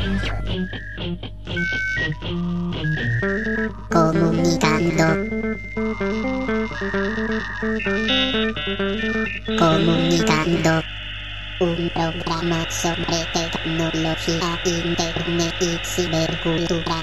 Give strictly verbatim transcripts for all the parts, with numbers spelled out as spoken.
Comunicando. Comunicando. Un programa sobre tecnología, internet y cibercultura.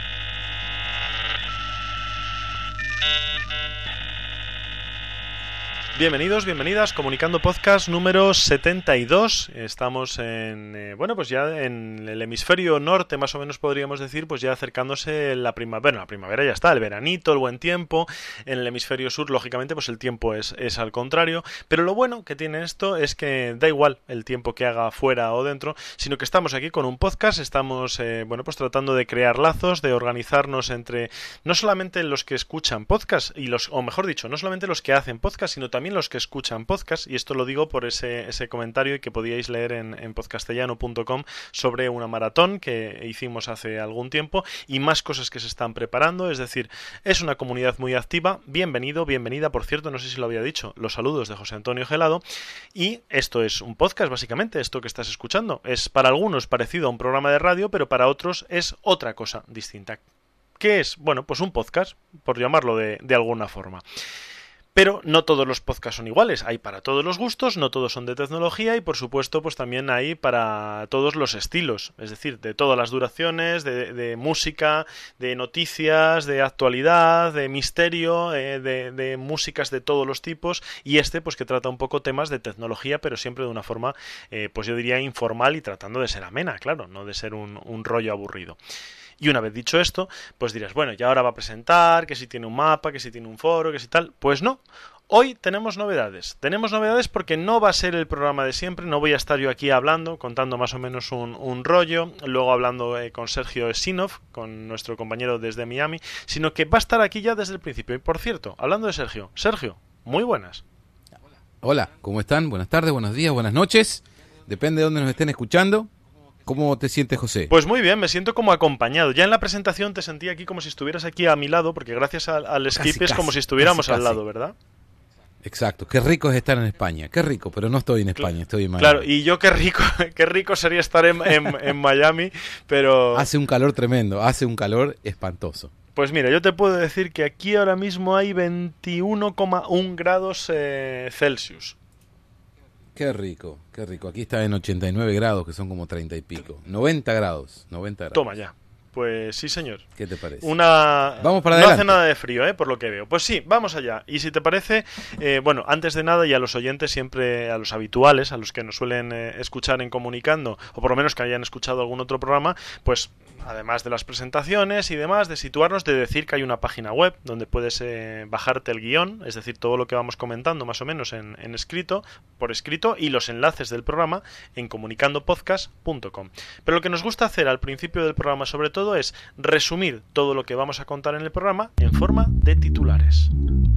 Bienvenidos, bienvenidas, Comunicando Podcast número setenta y dos. Estamos en, eh, bueno, pues ya en el hemisferio norte, más o menos podríamos decir, pues ya acercándose la primavera. Bueno, la primavera ya está, el veranito, el buen tiempo. En el hemisferio sur, lógicamente, pues el tiempo es, es al contrario. Pero lo bueno que tiene esto es que da igual el tiempo que haga fuera o dentro, sino que estamos aquí con un podcast, estamos, eh, bueno, pues tratando de crear lazos, de organizarnos entre, no solamente los que escuchan podcast, y los, o mejor dicho, no solamente los que hacen podcast, sino también los que escuchan podcast, y esto lo digo por ese, ese comentario que podíais leer en, en podcastellano punto com sobre una maratón que hicimos hace algún tiempo y más cosas que se están preparando. Es decir, es una comunidad muy activa. Bienvenido, bienvenida, por cierto, no sé si lo había dicho, los saludos de José Antonio Gelado. Y esto es un podcast, básicamente, esto que estás escuchando es para algunos parecido a un programa de radio, pero para otros es otra cosa distinta. ¿Qué es? Bueno, pues un podcast, por llamarlo de, de alguna forma. Pero no todos los podcasts son iguales, hay para todos los gustos, no todos son de tecnología y por supuesto pues también hay para todos los estilos, es decir, de todas las duraciones, de, de música, de noticias, de actualidad, de misterio, eh, de, de músicas de todos los tipos, y este pues que trata un poco temas de tecnología, pero siempre de una forma eh, pues yo diría informal y tratando de ser amena, claro, no de ser un, un rollo aburrido. Y una vez dicho esto, pues dirás, bueno, ya ahora va a presentar, que si tiene un mapa, que si tiene un foro, que si tal. Pues no, hoy tenemos novedades. Tenemos novedades porque no va a ser el programa de siempre, no voy a estar yo aquí hablando, contando más o menos un, un rollo, luego hablando eh, con Sergio Sinov, con nuestro compañero desde Miami, sino que va a estar aquí ya desde el principio. Y por cierto, hablando de Sergio, Sergio, muy buenas. Hola, ¿cómo están? Buenas tardes, buenos días, buenas noches. Depende de dónde nos estén escuchando. ¿Cómo te sientes, José? Pues muy bien, me siento como acompañado. Ya en la presentación te sentí aquí como si estuvieras aquí a mi lado, porque gracias al, al Skype casi, es como si estuviéramos casi, al lado, ¿verdad? Exacto, qué rico es estar en España, qué rico, pero no estoy en España, claro, estoy en Miami. Claro, y yo qué rico, qué rico sería estar en, en, en Miami, pero... Hace un calor tremendo, hace un calor espantoso. Pues mira, yo te puedo decir que aquí ahora mismo hay veintiuno coma uno grados eh, Celsius. Qué rico, qué rico. Aquí está en ochenta y nueve grados, que son como treinta y pico. noventa grados, noventa grados. Toma ya. Pues sí, señor. ¿Qué te parece? Una... Vamos para adelante. adelante. No hace nada de frío, ¿eh? Por lo que veo. Pues sí, vamos allá. Y si te parece, eh, bueno, antes de nada, y a los oyentes siempre, a los habituales, a los que nos suelen eh, escuchar en Comunicando, o por lo menos que hayan escuchado algún otro programa, pues además de las presentaciones y demás, de situarnos, de decir que hay una página web donde puedes eh, bajarte el guión, es decir, todo lo que vamos comentando más o menos en, en escrito, por escrito, y los enlaces del programa en comunicando podcast punto com. Pero lo que nos gusta hacer al principio del programa sobre todo es resumir todo lo que vamos a contar en el programa en forma de titulares.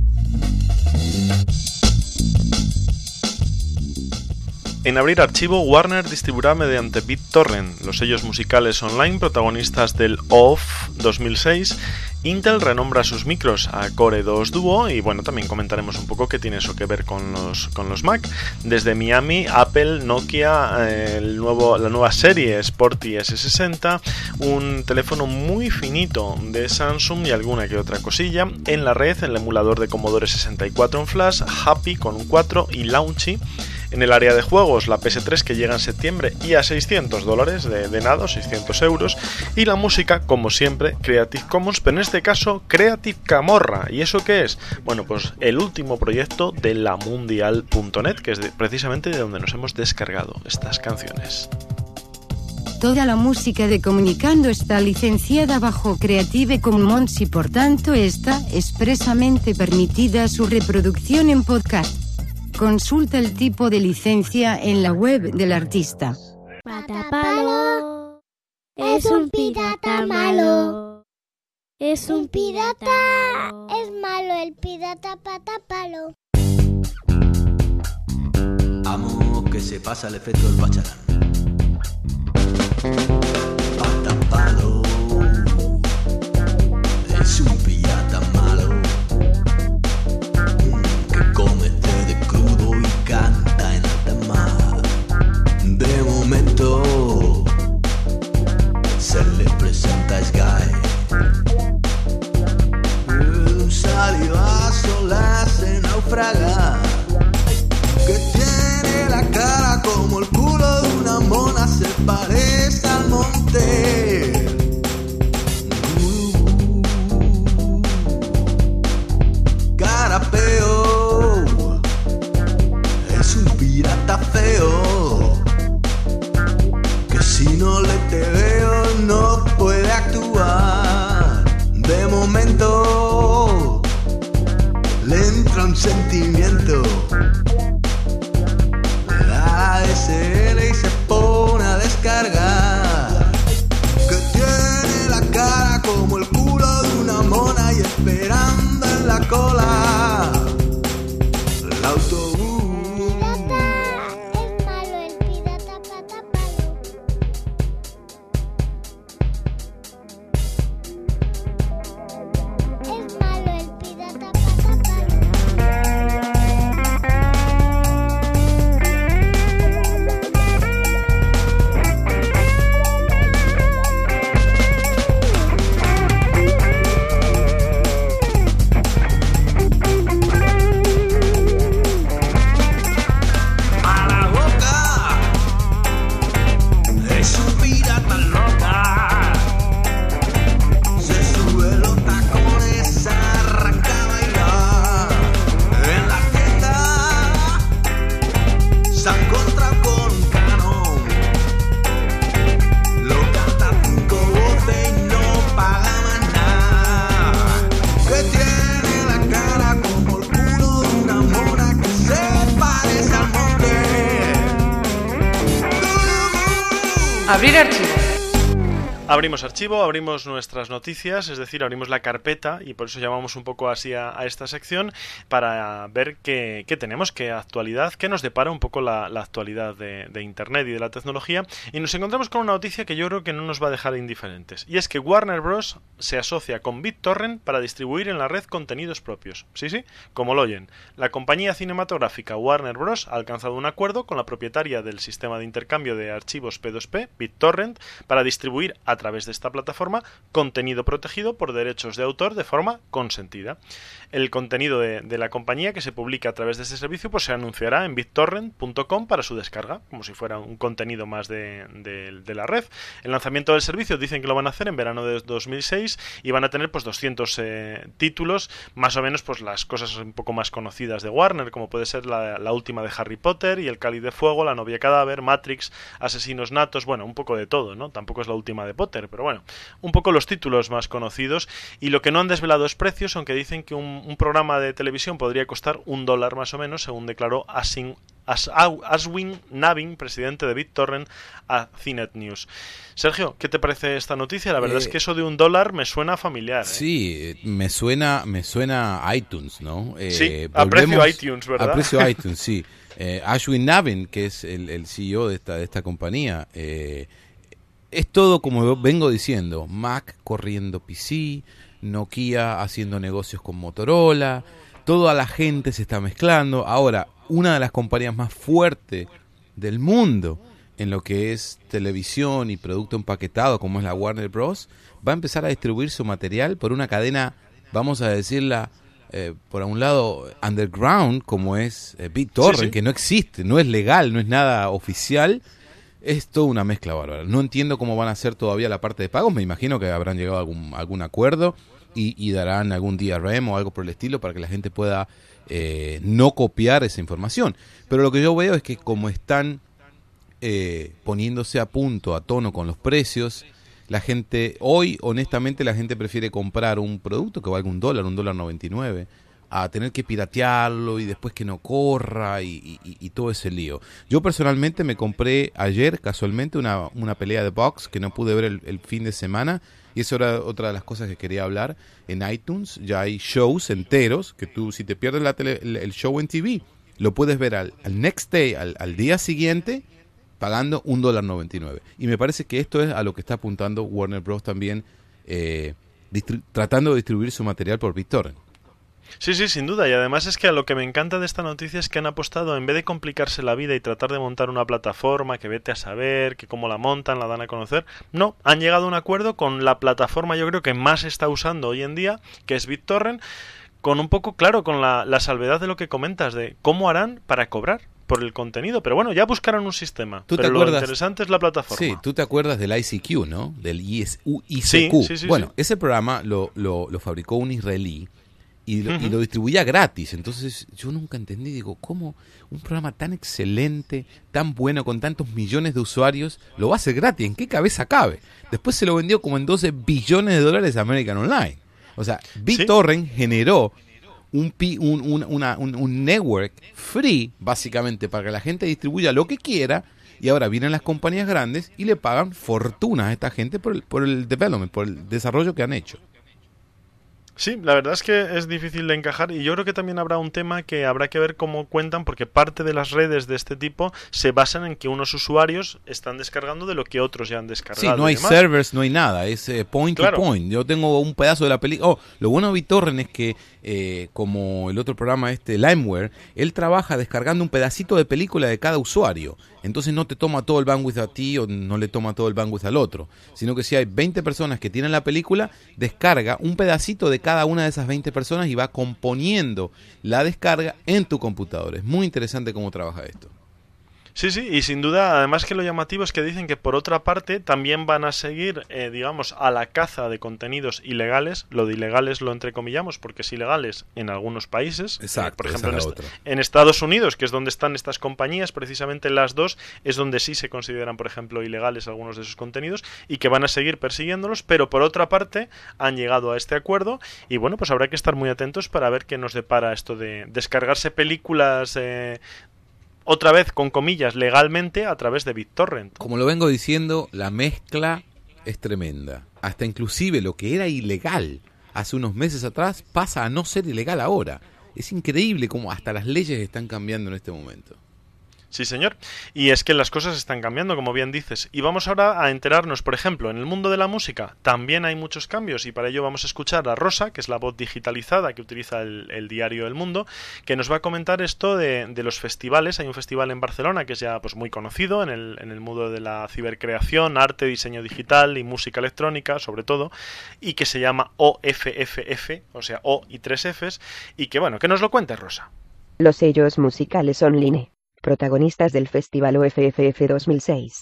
En abrir archivo, Warner distribuirá mediante BitTorrent los sellos musicales online protagonistas del O F dos mil seis. Intel renombra sus micros a Core dos Duo y bueno, también comentaremos un poco qué tiene eso que ver con los, con los Mac. Desde Miami, Apple, Nokia, eh, el nuevo, la nueva serie Sporty ese sesenta, un teléfono muy finito de Samsung y alguna que otra cosilla. En la red, el emulador de Commodore sesenta y cuatro en flash, Happy con un cuatro y Launchy. En el área de juegos, la P S tres que llega en septiembre y a seiscientos dólares de, de nada, seiscientos euros. Y la música, como siempre, Creative Commons, pero en este caso Creative Camorra. ¿Y eso qué es? Bueno, pues el último proyecto de la mundial punto net, que es de, precisamente de donde nos hemos descargado estas canciones. Toda la música de Comunicando está licenciada bajo Creative Commons y por tanto está expresamente permitida su reproducción en podcast. Consulta el tipo de licencia en la web del artista. Patapalo es un pirata malo. Es un pirata. Es malo el pirata Patapalo. Amo que se pasa el efecto del pacharán. Patapalo es un pirata malo. Que come de crudo y canta en alta mar. De momento Abrir archivo. Abrimos archivo, abrimos nuestras noticias, es decir, abrimos la carpeta y por eso llamamos un poco así a, a esta sección para ver qué, qué tenemos, qué actualidad, qué nos depara un poco la, la actualidad de, de Internet y de la tecnología. Y nos encontramos con una noticia que yo creo que no nos va a dejar indiferentes. Y es que Warner Bros. Se asocia con BitTorrent para distribuir en la red contenidos propios. Sí, sí, como lo oyen. La compañía cinematográfica Warner Bros. Ha alcanzado un acuerdo con la propietaria del sistema de intercambio de archivos P dos P, BitTorrent, para distribuir a través de esta plataforma contenido protegido por derechos de autor de forma consentida. El contenido de, de la compañía que se publica a través de este servicio pues se anunciará en bittorrent punto com para su descarga, como si fuera un contenido más de, de, de la red. El lanzamiento del servicio dicen que lo van a hacer en verano de dos mil seis y van a tener pues doscientos eh, títulos, más o menos pues las cosas un poco más conocidas de Warner, como puede ser la, la última de Harry Potter y El Cáliz de Fuego, La novia cadáver, Matrix, Asesinos natos, bueno, un poco de todo, ¿no? Tampoco es la última de Potter, pero bueno, un poco los títulos más conocidos. Y lo que no han desvelado es precios, aunque dicen que un, un programa de televisión podría costar un dólar más o menos, según declaró Asin, As, Ashwin Navin, presidente de BitTorrent, a C Net News. Sergio, ¿qué te parece esta noticia? La verdad eh, es que eso de un dólar me suena familiar. ¿eh? Sí, me suena, me suena a iTunes, ¿no? Eh, sí, a precio iTunes, ¿verdad? A precio iTunes, sí. Eh, Ashwin Navin, que es el, el C E O de esta, de esta compañía, eh, es todo como vengo diciendo, Mac corriendo P C, Nokia haciendo negocios con Motorola, toda la gente se está mezclando. Ahora, una de las compañías más fuertes del mundo en lo que es televisión y producto empaquetado, como es la Warner Bros., va a empezar a distribuir su material por una cadena, vamos a decirla, eh, por un lado, underground, como es eh, BitTorrent, sí, sí. que no existe, no es legal, no es nada oficial. Es toda una mezcla bárbara. No entiendo cómo van a hacer todavía la parte de pagos. Me imagino que habrán llegado a algún, algún acuerdo y, y darán algún D R M o algo por el estilo para que la gente pueda eh, no copiar esa información. Pero lo que yo veo es que como están eh, poniéndose a punto, a tono con los precios, la gente, hoy honestamente la gente prefiere comprar un producto que valga un dólar, un dólar noventa y nueve, a tener que piratearlo y después que no corra y, y, y todo ese lío. Yo personalmente me compré ayer casualmente una, una pelea de box que no pude ver el, el fin de semana, y eso era otra de las cosas que quería hablar. En iTunes ya hay shows enteros que tú, si te pierdes la tele, el, el show en T V, lo puedes ver al, al next day, al, al día siguiente, pagando un dólar noventa y nueve. Y me parece que esto es a lo que está apuntando Warner Bros. También, eh, distri- tratando de distribuir su material por BitTorrent. Sí, sí, sin duda. Y además es que a lo que me encanta de esta noticia es que han apostado, en vez de complicarse la vida y tratar de montar una plataforma que vete a saber, que cómo la montan, la dan a conocer, no, han llegado a un acuerdo con la plataforma yo creo que más se está usando hoy en día, que es BitTorrent, con un poco, claro, con la, la salvedad de lo que comentas, de cómo harán para cobrar por el contenido. Pero bueno, ya buscarán un sistema. ¿Tú te pero acuerdas? Lo interesante es la plataforma. Sí, tú te acuerdas del I C Q, ¿no? Del I C Q. Sí, sí, sí, bueno, sí. ese programa lo, lo, lo fabricó un israelí. Y lo, uh-huh. y lo distribuía gratis. Entonces yo nunca entendí, digo, ¿cómo un programa tan excelente, tan bueno, con tantos millones de usuarios, lo va a hacer gratis? ¿En qué cabeza cabe? Después se lo vendió como en doce billones de dólares a American Online. O sea, BitTorrent ¿Sí? generó un, un, un, una, un, un network free, básicamente, para que la gente distribuya lo que quiera, y ahora vienen las compañías grandes y le pagan fortunas a esta gente por el, por el development, por el desarrollo que han hecho. Sí, la verdad es que es difícil de encajar, y yo creo que también habrá un tema que habrá que ver cómo cuentan, porque parte de las redes de este tipo se basan en que unos usuarios están descargando de lo que otros ya han descargado. Sí, no hay servers, no hay nada, es eh, point claro. to point. Yo tengo un pedazo de la película. Oh, lo bueno de BitTorrent es que, eh, como el otro programa este, Limeware, él trabaja descargando un pedacito de película de cada usuario. Entonces no te toma todo el bandwidth a ti o no le toma todo el bandwidth al otro, sino que si hay veinte personas que tienen la película, descarga un pedacito de cada una de esas veinte personas y va componiendo la descarga en tu computadora. Es muy interesante cómo trabaja esto. Sí, sí, y sin duda, además que lo llamativo es que dicen que por otra parte también van a seguir, eh, digamos, a la caza de contenidos ilegales. Lo de ilegales lo entrecomillamos porque es ilegales en algunos países. Exacto, eh, por ejemplo, en, est- otra. en Estados Unidos, que es donde están estas compañías, precisamente las dos, es donde sí se consideran, por ejemplo, ilegales algunos de esos contenidos y que van a seguir persiguiéndolos, pero por otra parte han llegado a este acuerdo y bueno, pues habrá que estar muy atentos para ver qué nos depara esto de descargarse películas... Eh, otra vez con comillas legalmente a través de BitTorrent. Como lo vengo diciendo, la mezcla es tremenda. Hasta inclusive lo que era ilegal hace unos meses atrás pasa a no ser ilegal ahora. Es increíble cómo hasta las leyes están cambiando en este momento. Sí, señor. Y es que las cosas están cambiando, como bien dices. Y vamos ahora a enterarnos, por ejemplo, en el mundo de la música también hay muchos cambios, y para ello vamos a escuchar a Rosa, que es la voz digitalizada que utiliza el, el diario El Mundo, que nos va a comentar esto de, de los festivales. Hay un festival en Barcelona que es ya pues muy conocido en el, en el mundo de la cibercreación, arte, diseño digital y música electrónica, sobre todo, y que se llama O F F F, o sea, O y tres Fs, y que, bueno, que nos lo cuente Rosa. Los sellos musicales online. Protagonistas del Festival O F F F dos mil seis.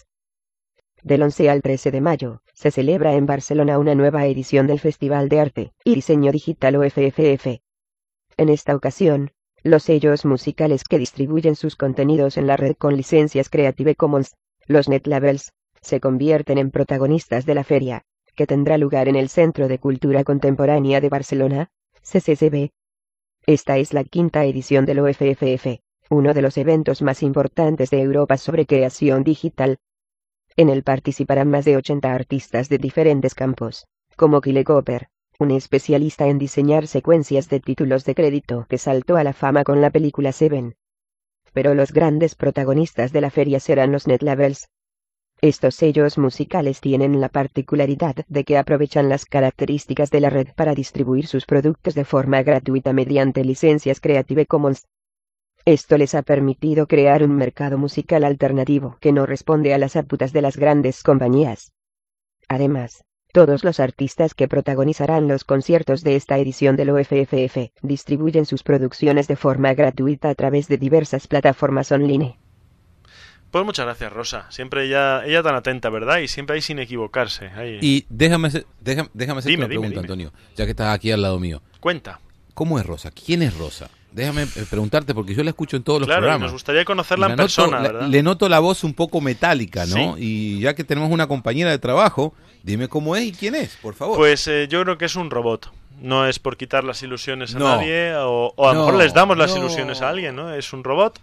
Del once al trece de mayo, se celebra en Barcelona una nueva edición del Festival de Arte y Diseño Digital O F F F. En esta ocasión, los sellos musicales que distribuyen sus contenidos en la red con licencias Creative Commons, los Net Labels, se convierten en protagonistas de la feria, que tendrá lugar en el Centro de Cultura Contemporánea de Barcelona, C C C B. Esta es la quinta edición del O F F F. Uno de los eventos más importantes de Europa sobre creación digital. En él participarán más de ochenta artistas de diferentes campos, como Kyle Cooper, un especialista en diseñar secuencias de títulos de crédito que saltó a la fama con la película Seven. Pero los grandes protagonistas de la feria serán los Net Labels. Estos sellos musicales tienen la particularidad de que aprovechan las características de la red para distribuir sus productos de forma gratuita mediante licencias Creative Commons. Esto les ha permitido crear un mercado musical alternativo que no responde a las apuestas de las grandes compañías. Además, todos los artistas que protagonizarán los conciertos de esta edición del O F F F distribuyen sus producciones de forma gratuita a través de diversas plataformas online. Pues muchas gracias, Rosa. Siempre ella, ella tan atenta, ¿verdad? Y siempre ahí sin equivocarse. Ahí. Y déjame, déjame, déjame hacerte Dime, una dime, pregunta, dime. Antonio, ya que estás aquí al lado mío. Cuenta. ¿Cómo es Rosa? ¿Quién es Rosa? Déjame eh, preguntarte, porque yo la escucho en todos los Claro, programas. nos gustaría conocerla Y en la persona, noto- ¿verdad? la- le noto la voz un poco metálica, ¿no? Sí. Y ya que tenemos una compañera de trabajo, dime cómo es y quién es, por favor. Pues eh, yo creo que es un robot. No es por quitar las ilusiones a No. nadie, o, o a lo No, mejor les damos las no. ilusiones a alguien, ¿no? Es un robot.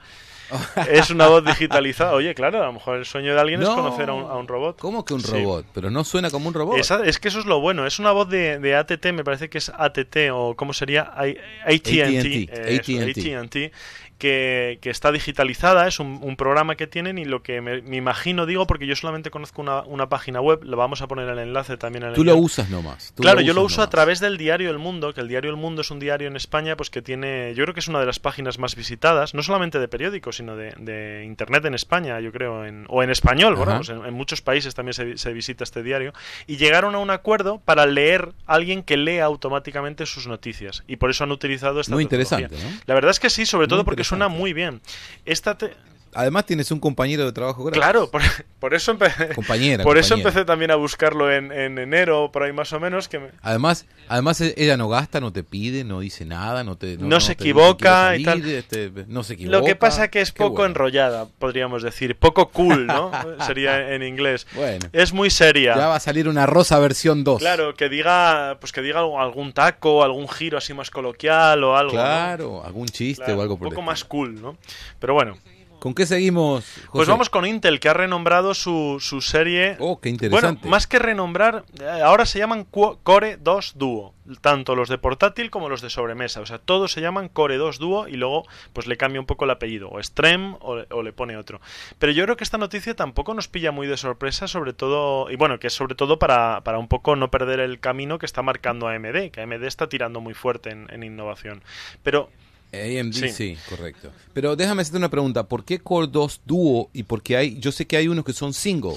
Es una voz digitalizada. Oye, claro, a lo mejor el sueño de alguien es No. conocer a un, a un robot. ¿Cómo que un Sí. robot? Pero no suena como un robot. Esa- es que eso es lo bueno. Es una voz de, de A T T, me parece que es A T T, o ¿cómo sería? I- A T and T. A T and T. Eso, A T and T, que, que está digitalizada. Es un, un programa que tienen, y lo que me, me imagino, digo, porque yo solamente conozco una, una página web, lo vamos a poner el enlace también en el Tú lo guión. usas nomás. tú Claro, yo lo usas uso a nomás. través del diario El Mundo, que el diario El Mundo es un diario en España pues que tiene, yo creo que es una de las páginas más visitadas, no solamente de periódicos, sino de, de internet en España, yo creo, en, o en español, Ajá. bueno, pues en, en muchos países también se, se visita este diario, y llegaron a un acuerdo para leer a alguien que lea automáticamente sus noticias, y por eso han utilizado esta Muy tecnología. interesante, ¿no? La verdad es que sí, sobre Muy todo porque interesante. suena muy bien. Esta te- Además tienes un compañero de trabajo gratis. Claro, por, por eso empecé, Compañera, por eso compañera. empecé también a buscarlo en, en enero, por ahí más o menos, que me, Además, además e- ella no gasta, no te pide, no dice nada, no te No se te dice equivoca quiero y tal. salir, este, no se equivoca. Lo que pasa que es Qué poco bueno. enrollada, podríamos decir. Poco cool, ¿no? Sería en inglés. Bueno. Es muy seria. Ya va a salir una Rosa versión dos. Claro, que diga, pues que diga algo- algún taco, algún giro así más coloquial o algo. ¿no? Claro, algún chiste Claro, o algo un por el poco estilo. más cool, ¿no? Pero bueno, ¿Con qué seguimos, José? pues vamos con Intel, que ha renombrado su, su serie. Oh, qué interesante. Bueno, más que renombrar, eh, ahora se llaman Qu- Core dos Duo, tanto los de portátil como los de sobremesa. O sea, todos se llaman Core dos Duo, y luego pues le cambia un poco el apellido, o Extreme o, o le pone otro. Pero yo creo que esta noticia tampoco nos pilla muy de sorpresa, sobre todo, y bueno, que es sobre todo para, para un poco no perder el camino que está marcando A M D, que A M D está tirando muy fuerte en, en innovación. Pero A M D, Sí. sí. correcto. Pero déjame hacerte una pregunta. ¿Por qué Core dos Duo? Y porque hay, yo sé que hay unos que son single.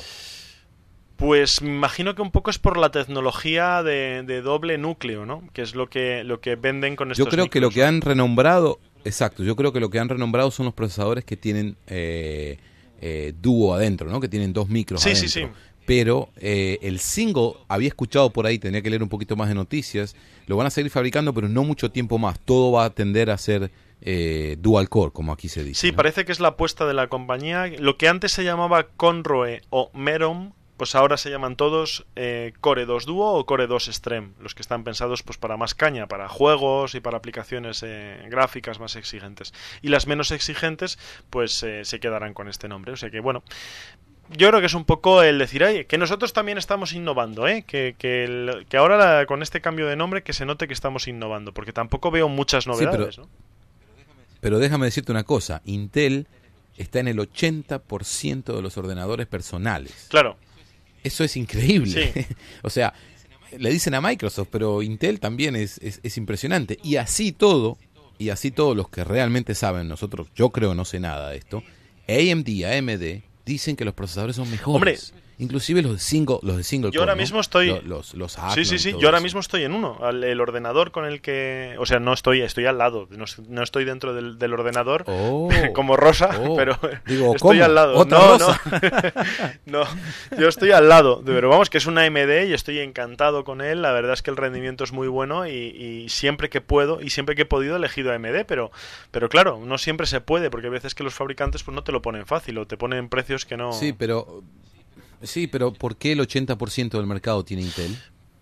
pues me imagino que un poco es por la tecnología de, de doble núcleo, ¿no? Que es lo que, lo que venden con estos Yo creo que lo micros, que ¿no? han renombrado, exacto, yo creo que lo que han renombrado son los procesadores que tienen eh, eh, Duo adentro, ¿no? Que tienen dos micros Sí, adentro. sí, sí. Pero eh, el single, había escuchado por ahí, tenía que leer un poquito más de noticias, lo van a seguir fabricando, pero no mucho tiempo más. Todo va a tender a ser eh, dual core, como aquí se dice. Sí, ¿no? parece que es la apuesta de la compañía. Lo que antes se llamaba Conroe o Merom, pues ahora se llaman todos eh, Core dos Duo o Core dos Extreme, los que están pensados pues para más caña, para juegos y para aplicaciones eh, gráficas más exigentes. Y las menos exigentes pues eh, se quedarán con este nombre. O sea que bueno, yo creo que es un poco el decir, oye, que nosotros también estamos innovando, ¿eh? que, que, el, que ahora la, con este cambio de nombre que se note que estamos innovando, porque tampoco veo muchas novedades, sí, pero, ¿no? Pero déjame decirte una cosa, Intel está en el ochenta por ciento de los ordenadores personales. Claro. Eso es increíble. Sí. O sea, le dicen a Microsoft, pero Intel también es, es, es impresionante. Y así todo, y así todos los que realmente saben, nosotros, yo creo no sé nada de esto, A M D, A M D, dicen que los procesadores son mejores. Hombre, inclusive los de single, los de single yo core, ahora ¿no? mismo estoy los, los, los sí sí sí yo ahora eso. mismo estoy en uno, el, el ordenador con el que, o sea, no estoy estoy al lado, no, no estoy dentro del, del ordenador oh, como Rosa, oh. pero Digo, estoy ¿cómo? al lado. ¿Otra no Rosa? no no yo estoy al lado, pero vamos, que es una A M D y estoy encantado con él. La verdad es que el rendimiento es muy bueno y, y siempre que puedo y siempre que he podido he elegido A M D, pero pero claro, no siempre se puede, porque hay veces que los fabricantes pues no te lo ponen fácil o te ponen precios que no. Sí, pero Sí, pero ¿por qué el ochenta por ciento del mercado tiene Intel?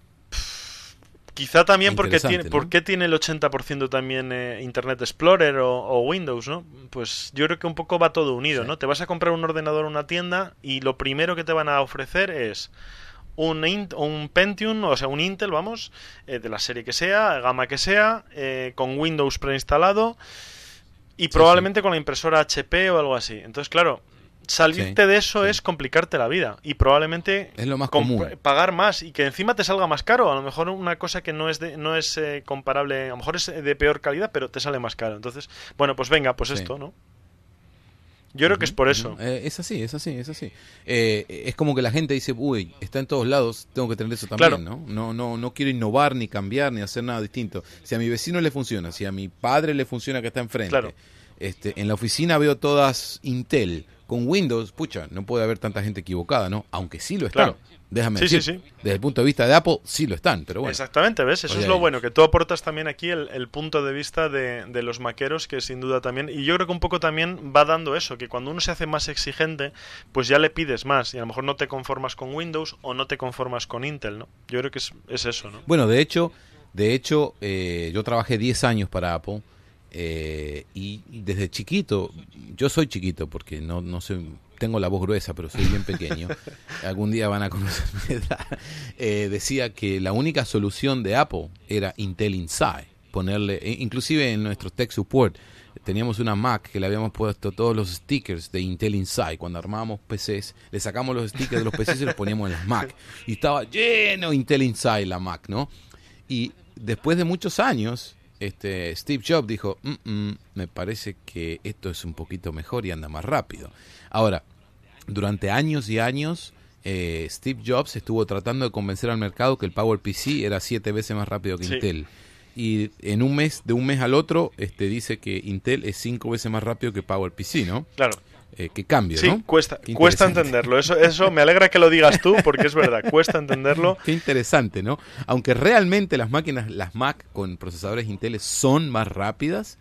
Quizá también porque tiene, ¿no? ¿por qué tiene el ochenta por ciento también eh, Internet Explorer o, o Windows, ¿no? Pues yo creo que un poco va todo unido, sí. ¿no? Te vas a comprar un ordenador en una tienda y lo primero que te van a ofrecer es un, int, un Pentium, o sea, un Intel, vamos, eh, de la serie que sea, gama que sea, eh, con Windows preinstalado y sí, probablemente sí. con la impresora H P o algo así. Entonces, claro, salirte sí, de eso sí. es complicarte la vida y probablemente es lo más común. Pagar más y que encima te salga más caro. A lo mejor una cosa que no es de, no es eh, comparable, a lo mejor es de peor calidad, pero te sale más caro. Entonces, bueno, pues venga, pues sí. esto, ¿no? Yo creo uh-huh, que es por eso. Uh-huh. Eh, es así, es así, es así. Eh, es como que la gente dice, uy, está en todos lados, tengo que tener eso también, claro. ¿no? No, no, no quiero innovar, ni cambiar, ni hacer nada distinto. Si a mi vecino le funciona, si a mi padre le funciona que está enfrente, claro. este, en la oficina veo todas Intel. Con Windows, pucha, no puede haber tanta gente equivocada, ¿no? Aunque sí lo están. Claro. Déjame sí, decir, sí, sí. desde el punto de vista de Apple, sí lo están, pero bueno. Exactamente, ¿ves? Eso Oye, es lo bueno, que tú aportas también aquí el, el punto de vista de, de los maqueros, que sin duda también, y yo creo que un poco también va dando eso, que cuando uno se hace más exigente, pues ya le pides más, y a lo mejor no te conformas con Windows o no te conformas con Intel, ¿no? Yo creo que es, es eso, ¿no? Bueno, de hecho, de hecho eh, yo trabajé diez años para Apple, eh, y desde chiquito, yo soy chiquito porque no, no soy... tengo la voz gruesa, pero soy bien pequeño. Algún día van a conocer mi edad. Eh, decía que la única solución de Apple era Intel Inside. Ponerle, inclusive en nuestro tech support, teníamos una Mac que le habíamos puesto todos los stickers de Intel Inside. Cuando armábamos P Cs, le sacamos los stickers de los P Cs y los poníamos en las Mac. Y estaba lleno Intel Inside la Mac, ¿no? Y después de muchos años... Este, Steve Jobs dijo, mm, mm, me parece que esto es un poquito mejor y anda más rápido. Ahora, durante años y años, eh, Steve Jobs estuvo tratando de convencer al mercado que el PowerPC era siete veces más rápido que sí. Intel. Y en un mes, de un mes al otro, este, dice que Intel es cinco veces más rápido que PowerPC, ¿no? Claro. Eh, que cambio, sí, ¿no? cuesta, cuesta entenderlo. Eso, eso me alegra que lo digas tú, porque es verdad, cuesta entenderlo. Qué interesante, ¿no? Aunque realmente las máquinas, las Mac con procesadores Intel son más rápidas,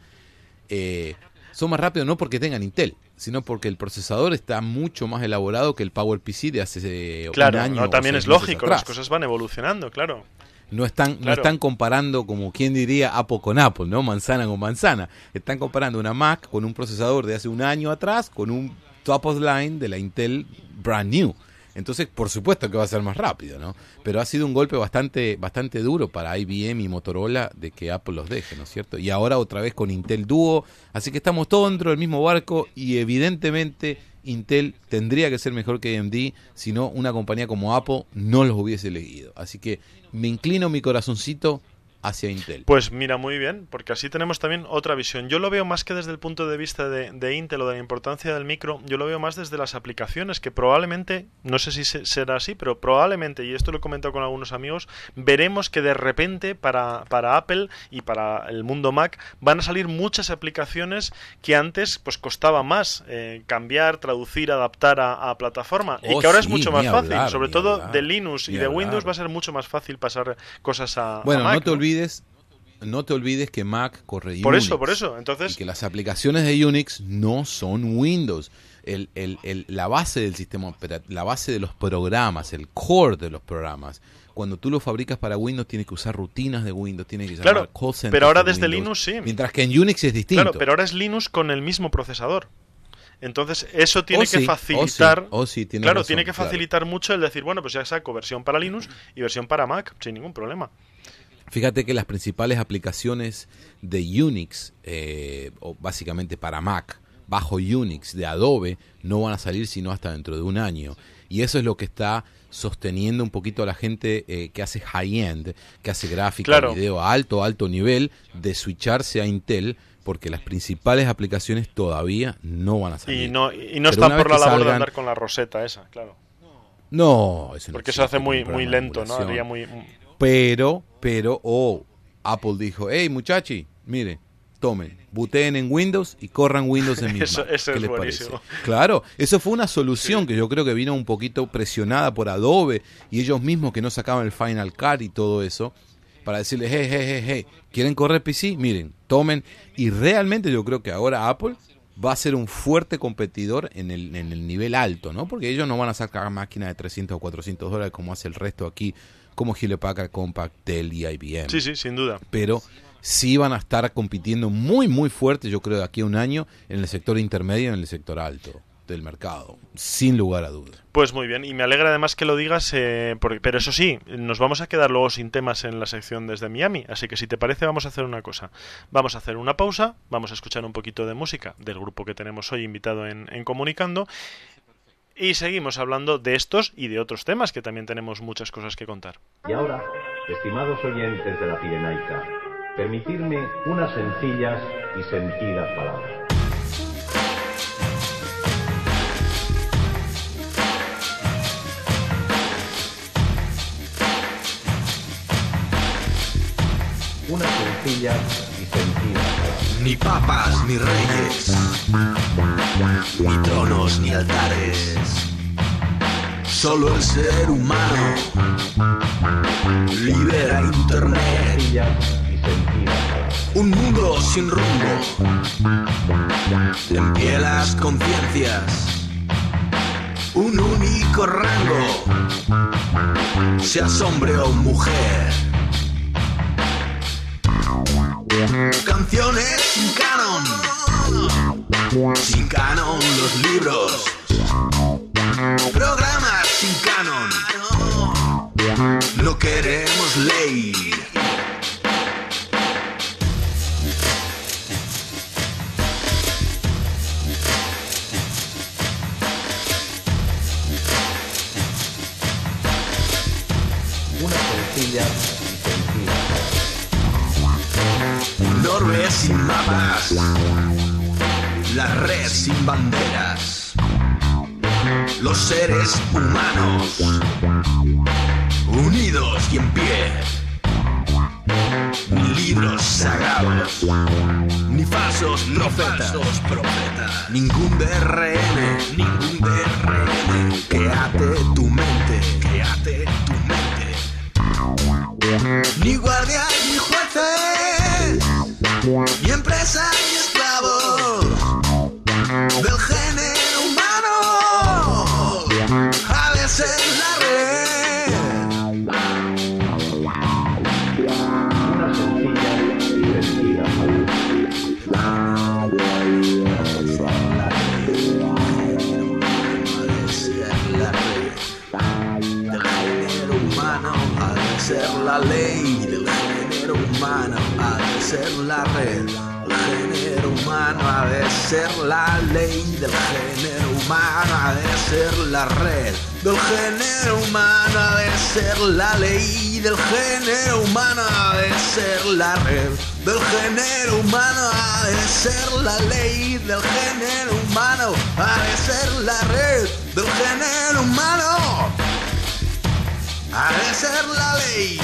eh, son más rápidos no porque tengan Intel, sino porque el procesador está mucho más elaborado que el PowerPC de hace eh, claro, un año. No, también es lógico, atrás. Las cosas van evolucionando, claro. No están, claro. no están comparando, como quien diría, Apple con Apple, ¿no? Manzana con manzana. Están comparando una Mac con un procesador de hace un año atrás con un top of line de la Intel brand new. Entonces, por supuesto que va a ser más rápido, ¿no? Pero ha sido un golpe bastante bastante duro para I B M y Motorola de que Apple los deje, ¿no es cierto? Y ahora otra vez con Intel Duo. Así que estamos todos dentro del mismo barco y evidentemente Intel tendría que ser mejor que A M D, si no una compañía como Apple no los hubiese elegido. Así que me inclino mi corazoncito hacia Intel. Pues mira, muy bien, porque así tenemos también otra visión. Yo lo veo más que desde el punto de vista de, de Intel o de la importancia del micro, yo lo veo más desde las aplicaciones, que probablemente, no sé si se, será así, pero probablemente, y esto lo he comentado con algunos amigos, veremos que de repente para, para Apple y para el mundo Mac van a salir muchas aplicaciones que antes pues costaba más eh, cambiar, traducir, adaptar a, a plataforma, oh, y que ahora sí, es mucho más fácil, hablar, sobre todo hablar, de Linux y de hablar. Windows va a ser mucho más fácil pasar cosas a, bueno, a Mac. No te ¿no? olvides no te olvides que Mac corre Unix. Por eso, por eso. Entonces... Y que las aplicaciones de Unix no son Windows. El, el, el, la base del sistema operativo, la base de los programas, el core de los programas, cuando tú lo fabricas para Windows tienes que usar rutinas de Windows, tienes que usar claro, call centers pero ahora de desde Windows, Linux sí. Mientras que en Unix es distinto. Claro, pero ahora es Linux con el mismo procesador. Entonces eso tiene o que sí, facilitar, o sí, o sí, claro, razón, tiene que claro. facilitar mucho el decir, bueno, pues ya saco versión para Linux y versión para Mac, sin ningún problema. Fíjate que las principales aplicaciones de Unix, eh, o básicamente para Mac, bajo Unix de Adobe, no van a salir sino hasta dentro de un año. Y eso es lo que está sosteniendo un poquito a la gente eh, que hace high-end, que hace gráfica, claro. video a alto, alto nivel, de switcharse a Intel, porque las principales aplicaciones todavía no van a salir. Y no, y no Pero están por la labor salgan, de andar con la roseta esa, claro. No, eso no porque eso hace muy, muy lento, ¿no? Haría Haría muy... Pero, pero, oh, Apple dijo, hey muchachi, mire, tomen, booteen en Windows y corran Windows en mi Eso, Mac. eso ¿Qué es les buenísimo. parece? Claro, eso fue una solución sí. que yo creo que vino un poquito presionada por Adobe y ellos mismos que no sacaban el Final Cut y todo eso, para decirles, hey, hey, hey, hey, ¿quieren correr P C? Miren, tomen. Y realmente yo creo que ahora Apple va a ser un fuerte competidor en el, en el nivel alto, ¿no? Porque ellos no van a sacar máquinas de trescientos o cuatrocientos dólares como hace el resto aquí, como Hewlett Packard, Compaq, Dell y I B M. Sí, sí, sin duda. Pero sí van a estar compitiendo muy, muy fuerte, yo creo, de aquí a un año, en el sector intermedio y en el sector alto del mercado, sin lugar a dudas. Pues muy bien, y me alegra además que lo digas, eh, porque, pero eso sí, nos vamos a quedar luego sin temas en la sección desde Miami, así que si te parece vamos a hacer una cosa, vamos a hacer una pausa, vamos a escuchar un poquito de música del grupo que tenemos hoy invitado en, en Comunicando, y seguimos hablando de estos y de otros temas, que también tenemos muchas cosas que contar. Y ahora, estimados oyentes de la Pirenaica, permitidme unas sencillas y sentidas palabras. Unas sencillas y sentidas palabras. Ni papas ni reyes, ni tronos ni altares, solo el ser humano libera internet. Sencillas y sentidas palabras. Un mundo sin rumbo, en pie las conciencias, un único rango, seas hombre o mujer. Canciones sin canon, sin canon los libros, programas sin canon, no queremos ley. Unas sencillas y sentidas palabras. Un orbe sin mapas, la red sin banderas, los seres humanos unidos y en pie, ni libros sagrados, ni falsos profetas, ningún D R N, ningún D R N que ate tu mente, que ate tu mente, ni guardias ni jueces, ni empresas ni esclavos del género humano, ha de ser la red. Unas sencillas y sentidas palabras. Ser la ley del género humano, ha de ser la red. El género humano ha de ser la ley del género humano, ha de ser la red. Del género humano ha de ser la ley del género humano, ha de ser la red. Del género humano ha de ser la ley del género humano, ha de ser la red. Del género humano ha de ser la ley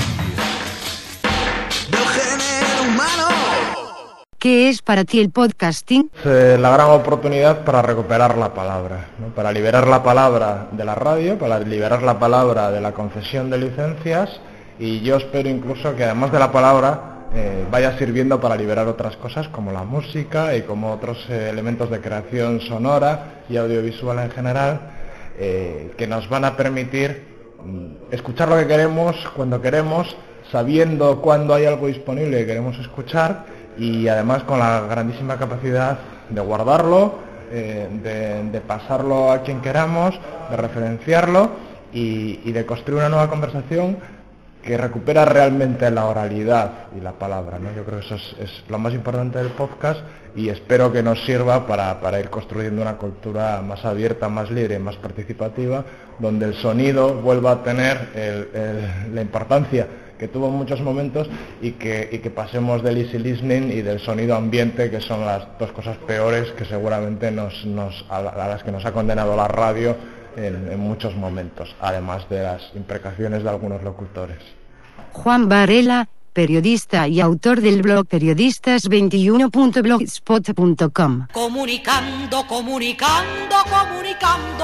del género humano. ¿Qué es para ti el podcasting? Es la gran oportunidad para recuperar la palabra, ¿no? Para liberar la palabra de la radio, para liberar la palabra de la concesión de licencias, y yo espero incluso que además de la palabra eh, vaya sirviendo para liberar otras cosas como la música y como otros eh, elementos de creación sonora y audiovisual en general, eh, que nos van a permitir mm, escuchar lo que queremos, cuando queremos, sabiendo cuándo hay algo disponible que queremos escuchar, y además con la grandísima capacidad de guardarlo, eh, de, de pasarlo a quien queramos, de referenciarlo y, y de construir una nueva conversación que recupera realmente la oralidad y la palabra, ¿no? Yo creo que eso es, es lo más importante del podcast, y espero que nos sirva para, para ir construyendo una cultura más abierta, más libre, más participativa, donde el sonido vuelva a tener el, el, la importancia que tuvo en muchos momentos, y que, y que pasemos del easy listening y del sonido ambiente, que son las dos cosas peores que seguramente nos, nos, a las que nos ha condenado la radio en, en muchos momentos, además de las imprecaciones de algunos locutores. Juan Varela, periodista y autor del blog periodistas veintiuno punto blogspot punto com. Comunicando, comunicando, comunicando.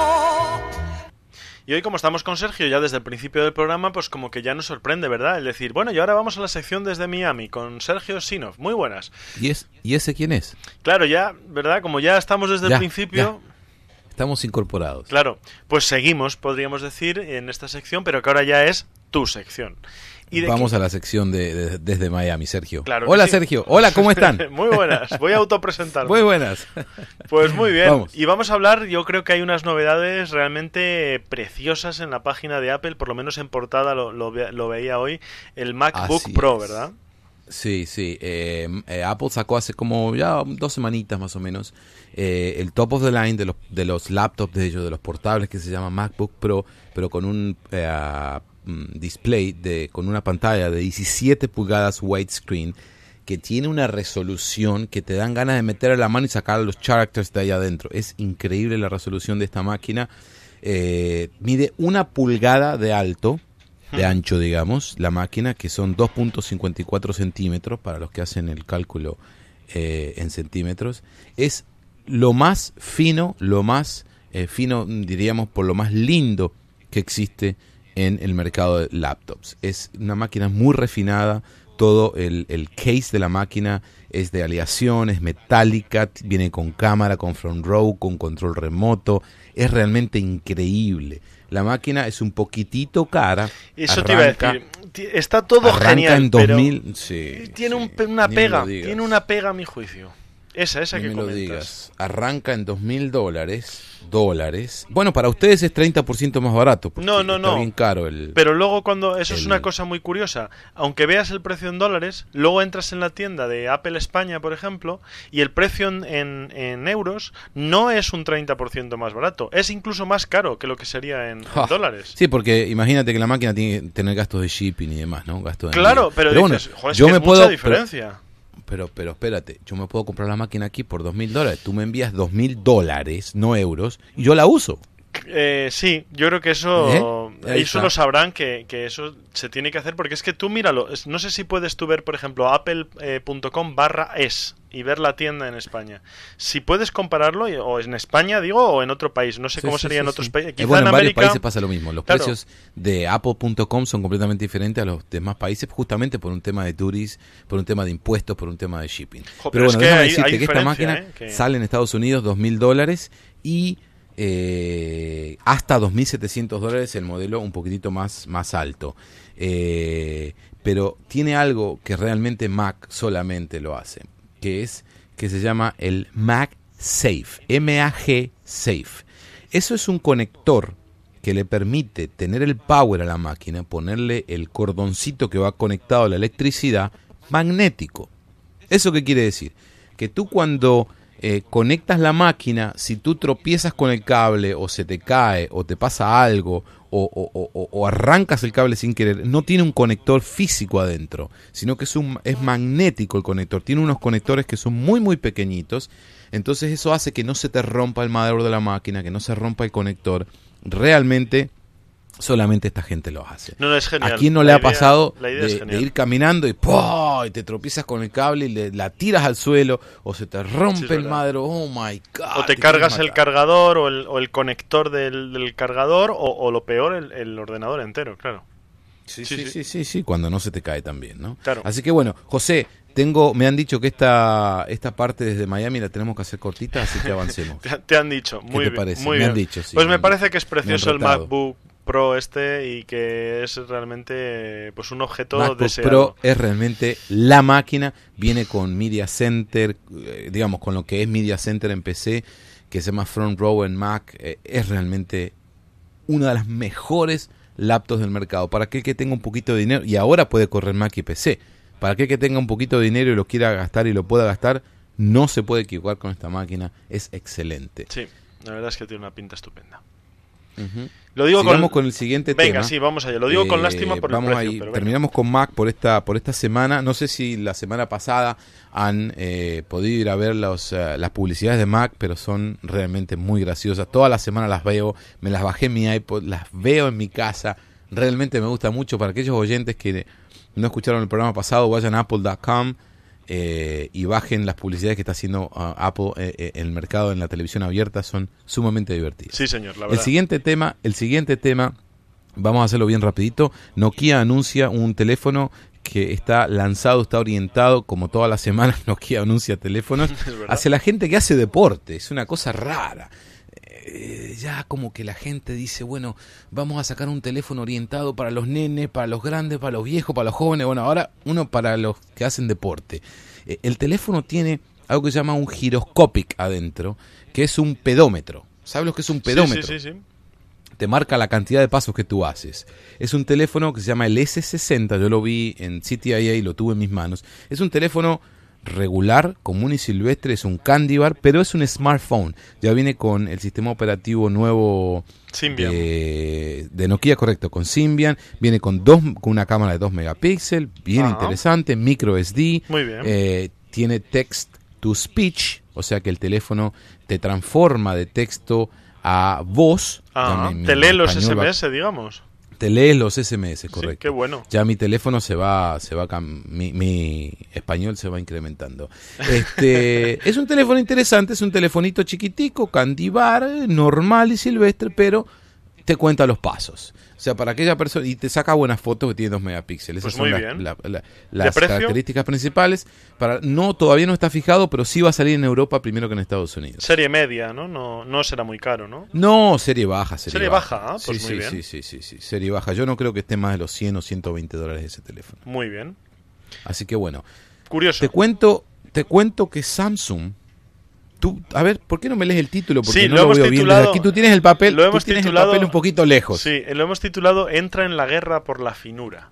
Y hoy, como estamos con Sergio ya desde el principio del programa, pues como que ya nos sorprende, ¿verdad? El decir, bueno, y ahora vamos a la sección desde Miami con Sergio Sinov. Muy buenas. ¿Y, es, ¿y ese quién es? Claro, ya, ¿verdad? Como ya estamos desde ya, el principio... Ya. Estamos incorporados. Claro, pues seguimos, podríamos decir, en esta sección, pero que ahora ya es tu sección. ¿Y Vamos qué? a la sección de, de desde Miami, Sergio. Claro Hola, sí. Sergio. Hola, ¿cómo están? Muy buenas. Voy a autopresentarme. Muy buenas. Pues muy bien. Vamos. Y vamos a hablar, yo creo que hay unas novedades realmente preciosas en la página de Apple, por lo menos en portada lo, lo, lo veía hoy, el MacBook Así Pro, es. ¿verdad? Sí, sí. Eh, eh, Apple sacó hace como ya dos semanitas más o menos eh, el top of the line de los, de los laptops de ellos, de los portables, que se llama MacBook Pro, pero con un eh, display, de con una pantalla de diecisiete pulgadas widescreen, que tiene una resolución que te dan ganas de meter la mano y sacar los characters de ahí adentro. Es increíble la resolución de esta máquina. Eh, mide una pulgada de alto, de ancho, digamos, la máquina, que son dos punto cincuenta y cuatro centímetros, para los que hacen el cálculo eh, en centímetros. Es lo más fino, lo más eh, fino, diríamos, por lo más lindo que existe en el mercado de laptops. Es una máquina muy refinada, todo el, el case de la máquina es de aleación, es metálica, viene con cámara, con front row, con control remoto, es realmente increíble. La máquina es un poquitito cara. Eso arranca, te iba a decir. Está todo arranca genial, en dos mil, pero sí, tiene sí, un, una pega. Tiene una pega a mi juicio. Esa, esa ni que me comentas. lo digas. Arranca en dos mil dólares. Dólares. Bueno, para ustedes es treinta por ciento más barato. No, no, está no. bien caro el. Pero luego, cuando. Eso el... es una cosa muy curiosa. Aunque veas el precio en dólares, luego entras en la tienda de Apple España, por ejemplo, y el precio en, en, en euros no es un treinta por ciento más barato. Es incluso más caro que lo que sería en, oh, en dólares. Sí, porque imagínate que la máquina tiene que tener gastos de shipping y demás, ¿no? Gastos de claro, envío. pero, pero dices, bueno, joder, es yo que me es puedo, mucha diferencia. Pero, Pero, pero espérate, yo me puedo comprar la máquina aquí por dos mil dólares. Tú me envías dos mil dólares, no euros, y yo la uso. Eh, sí, yo creo que eso ¿Eh? Ahí eso está. lo sabrán, que, que eso se tiene que hacer, porque es que tú míralo, es- no sé si puedes tú ver, por ejemplo, apple punto com barra es y ver la tienda en España. Si puedes compararlo, y- o en España, digo, o en otro país, no sé Sí, cómo sí, sería sí, en otros sí. países. Eh, Quizá bueno, en, en varios América, países pasa lo mismo. Los Claro. precios de apple punto com son completamente diferentes a los demás países, justamente por un tema de duties, por un tema de impuestos, por un tema de shipping. Jo, pero pero es bueno, que déjame hay- decirte hay que esta diferencia, máquina ¿eh? Que- sale en Estados Unidos dos mil dólares y eh, hasta dos mil setecientos dólares el modelo un poquitito más, más alto. Eh, pero tiene algo que realmente Mac solamente lo hace, que es que se llama el MagSafe, M A G Safe. Eso es un conector que le permite tener el power a la máquina, ponerle el cordoncito que va conectado a la electricidad magnético. ¿Eso qué quiere decir? Que tú cuando eh, conectas la máquina, si tú tropiezas con el cable o se te cae o te pasa algo o, o, o, o arrancas el cable sin querer, no tiene un conector físico adentro, sino que es, un, es magnético el conector. Tiene unos conectores que son muy muy pequeñitos, entonces eso hace que no se te rompa el motherboard de la máquina, que no se rompa el conector. Realmente solamente esta gente lo hace. No, no, es genial. ¿A quién no La le ha idea- pasado la idea es de, genial. de ir caminando y ¡pum! Y te tropiezas con el cable y le, la tiras al suelo o se te rompe Sí, es el verdad. madero? ¡Oh my God! O te quieres cargas el matar. cargador o el, o el conector del, del cargador o, o lo peor, el, el ordenador entero, claro. Sí, sí, sí, sí, sí, sí, cuando no se te cae también, ¿no? Claro. Así que bueno, José, tengo, me han dicho que esta, esta parte desde Miami la tenemos que hacer cortita, así que avancemos. te, te han dicho, muy ¿Qué te bien. parece? Muy me bien. han dicho, sí. Pues me, me parece dicho. que es precioso el retado. MacBook Pro este y que es realmente pues un objeto MacBook deseado. Pro es realmente la máquina, viene con Media Center, eh, digamos con lo que es Media Center en P C, que se llama Front Row en Mac, eh, es realmente una de las mejores laptops del mercado. Para aquel que tenga un poquito de dinero, y ahora puede correr Mac y P C, para aquel que tenga un poquito de dinero y lo quiera gastar y lo pueda gastar, no se puede equivocar con esta máquina, es excelente. Sí, la verdad es que tiene una pinta estupenda. Uh-huh. Lo digo Sigamos con... con el siguiente Venga, tema. sí, vamos allá. Lo digo Eh, con lástima por vamos el precio. ahí, Pero terminamos con Mac por esta por esta semana. No sé si la semana pasada han eh, podido ir a ver los, uh, las publicidades de Mac, pero son realmente muy graciosas. Todas las semanas las veo, me las bajé en mi iPod, las veo en mi casa. Realmente me gusta mucho. Para aquellos oyentes que no escucharon el programa pasado, vayan a apple punto com eh, y bajen las publicidades que está haciendo uh, Apple eh, eh, en el mercado, en la televisión abierta. Son sumamente divertidas. Sí, señor, la verdad. El siguiente tema, el siguiente tema, vamos a hacerlo bien rapidito. Nokia anuncia un teléfono que está lanzado, está orientado, como todas las semanas Nokia anuncia teléfonos, hacia la gente que hace deporte. Es una cosa rara. Eh, ya como que la gente dice, bueno, vamos a sacar un teléfono orientado para los nenes, para los grandes, para los viejos, para los jóvenes. Bueno, ahora uno para los que hacen deporte. Eh, el teléfono tiene algo que se llama un gyroscopic adentro, que es un pedómetro. ¿Sabes lo que es un pedómetro? Sí, sí, sí, sí. Te marca la cantidad de pasos que tú haces. Es un teléfono que se llama el ese sesenta, yo lo vi en C T I A y lo tuve en mis manos. Es un teléfono regular, común y silvestre, es un candy bar, pero es un smartphone. Ya viene con el sistema operativo nuevo Symbian. De, de Nokia, correcto, con Symbian. Viene con dos con una cámara de dos megapíxeles, bien Ajá. interesante, micro S D. Muy bien. Eh, tiene text to speech, o sea que el teléfono te transforma de texto a voz. Ah, me, te lee los español S M va, S, digamos. Te lees los S M S, correcto. Sí, qué bueno. Ya mi teléfono se va, se va, mi, mi español se va incrementando. Este, es un teléfono interesante, es un telefonito chiquitico, candy bar, normal y silvestre, pero te cuenta los pasos. O sea, para aquella persona, y te saca buenas fotos que tiene dos megapíxeles. Pues Esas son muy las, bien. la, la, ¿De las precio? características principales. Para, no, todavía no está fijado, pero sí va a salir en Europa primero que en Estados Unidos. Serie media, ¿no? No, no será muy caro, ¿no? No, serie baja. Serie, Serie baja, baja, ah, pues sí, muy sí, bien. sí, sí, sí, sí, serie baja. Yo no creo que esté más de los cien o ciento veinte dólares ese teléfono. Muy bien. Así que bueno. Curioso. Te cuento, te cuento que Samsung... Tú, a ver, ¿por qué no me lees el título? Porque Sí, no lo lo, hemos veo bien titulado- desde aquí. Tú tienes el papel, lo tú hemos tienes titulado- el papel un poquito lejos. Sí, lo hemos titulado Entra en la guerra por la finura.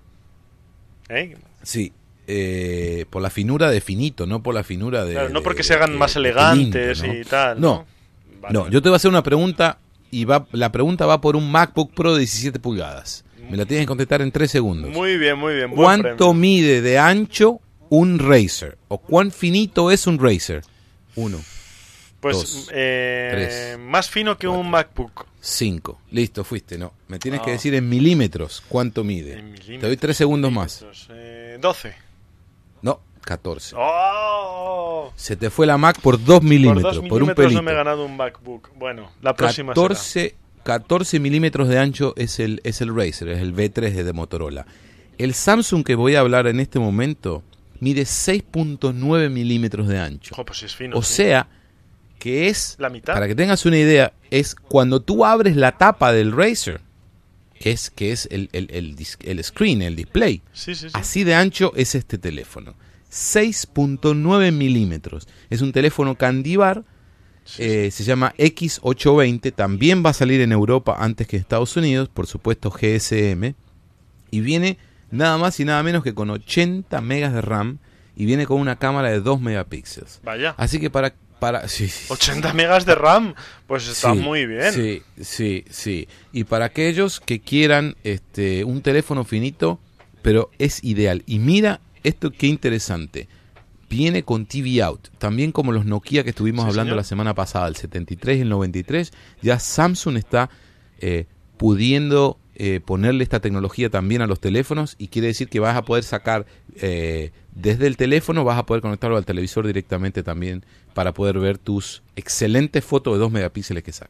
¿Eh? Sí, eh, por la finura de finito, no por la finura de... Claro, no de- porque se hagan de- más de elegantes lindo, ¿no? y tal, No, ¿no? Vale, no, vale. yo te voy a hacer una pregunta y va, la pregunta va por un MacBook Pro de diecisiete pulgadas. Me la tienes que contestar en tres segundos. Muy bien, muy bien. Buen ¿Cuánto premio. mide de ancho un Razer? ¿O cuán finito es un Razer? Uno, Pues dos, eh, tres, más fino que un MacBook. cinco. Listo, fuiste, ¿no? Me tienes Ah. que decir en milímetros cuánto mide. En milímetros, Te doy tres segundos más. milímetros, eh, doce. No, catorce. ¡Oh! Se te fue la Mac por dos milímetros, Por dos por un milímetros pelito. no me he ganado un MacBook. Bueno, la próxima será. catorce, catorce milímetros de ancho es el, es el Razer, es el V tres de Motorola. El Samsung que voy a hablar en este momento mide seis punto nueve milímetros de ancho. Jo, pues es fino. O sí. sea, que es, La mitad. para que tengas una idea, es cuando tú abres la tapa del Razer, que es, que es el, el, el, dis- el screen, el display, Sí, sí, sí. así de ancho es este teléfono. seis punto nueve milímetros. Es un teléfono candy bar. Sí, Eh, se llama X ochocientos veinte, también va a salir en Europa antes que en Estados Unidos, por supuesto G S M, y viene nada más y nada menos que con ochenta megas de RAM y viene con una cámara de dos megapíxeles. Vaya. Así que para... para sí, sí, ochenta megas de RAM, pues está sí, muy bien. Sí, sí, sí. Y para aquellos que quieran este un teléfono finito, pero es ideal. Y mira esto qué interesante. Viene con T V Out, también como los Nokia que estuvimos Sí, hablando señor. la semana pasada, el setenta y tres y el noventa y tres, ya Samsung está eh, pudiendo eh, ponerle esta tecnología también a los teléfonos y quiere decir que vas a poder sacar eh, desde el teléfono, vas a poder conectarlo al televisor directamente también para poder ver tus excelentes fotos de dos megapíxeles que saca.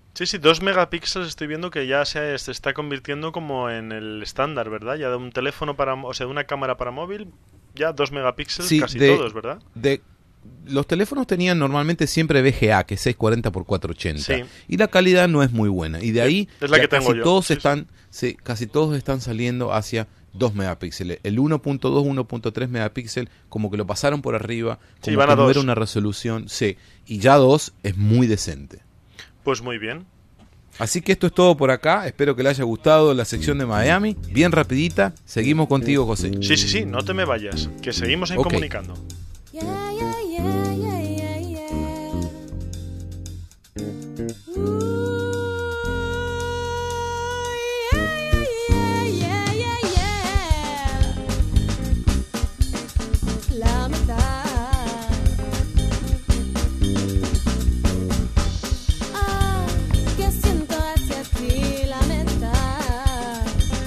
Sí, sí, dos megapíxeles estoy viendo que ya se, se está convirtiendo como en el estándar, ¿verdad? Ya de un teléfono para, o sea, de una cámara para móvil, ya dos megapíxeles sí, casi de, todos, ¿verdad? De, los teléfonos tenían normalmente siempre V G A, que es seiscientos cuarenta por cuatrocientos ochenta, sí. Y la calidad no es muy buena. Y de ahí es la que casi tengo yo. todos sí, están, sí. Sí, casi todos están saliendo hacia dos megapíxeles. El uno punto dos, uno punto tres megapíxeles, como que lo pasaron por arriba, como sí, van que a no dos. era una resolución, sí. Y ya dos es muy decente. Pues muy bien. Así que esto es todo por acá. Espero que le haya gustado la sección de Miami. Bien rapidita. Seguimos contigo, José. Sí, sí, sí. No te me vayas. Que seguimos en okay. Comunicando. Yeah, yeah, yeah, yeah, yeah, yeah. Ooh, yeah, yeah, yeah, yeah, yeah. La mitad. Ah, que siento hacia ti la mitad.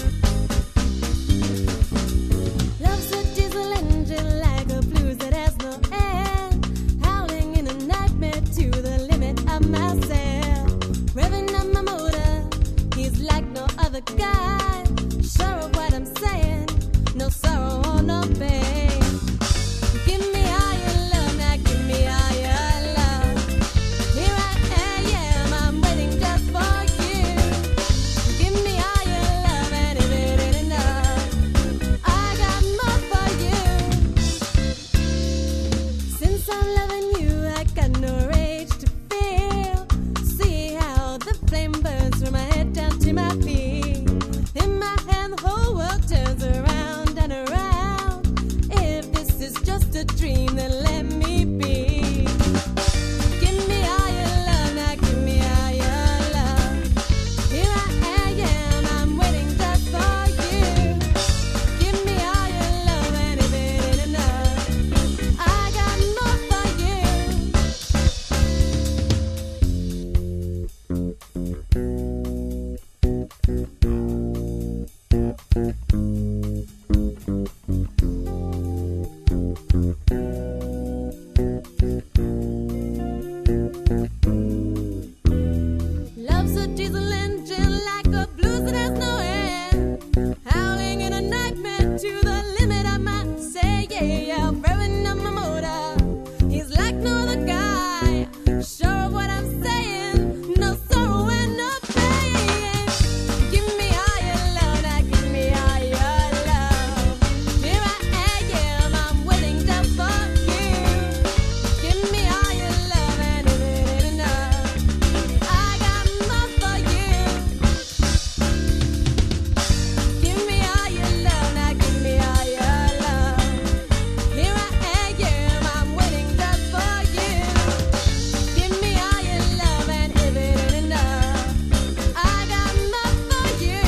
Love's a diesel engine like a blues that has no end, howling in a nightmare to the limit of myself. Revving up my motor, he's like no other guy. Sure of what I'm saying, no sorrow or no pain. Give me all your love, now give me all your love. Here I am, I'm waiting just for you. Give me all your love, and if it ain't enough, I got more for you. Since I'm loving you, I got no rage to feel. See how the flame burns from my head down to my feet. In my hand, the whole world turns around and around. If this is just a dream, then let me be. Give me all your love, now give me all your love. Here I am, I'm waiting just for you. Give me all your love, and if it ain't enough, I got more for you. Love's a diesel engine like a blues that has no end, howling in a nightmare to the limit I might say, yeah, yeah, revving up my motor, he's like no other guy, sure of what I'm saying, no sorrow and no pain. Give me all your love, now give me all your love. Here I am, I'm waiting just for you. Give me all your love, and if it ain't enough, I got more for you. Give me all your love, now give me all your love. Here I am, I'm waiting just for you. Give me all your love, and if it ain't enough, I got more for you.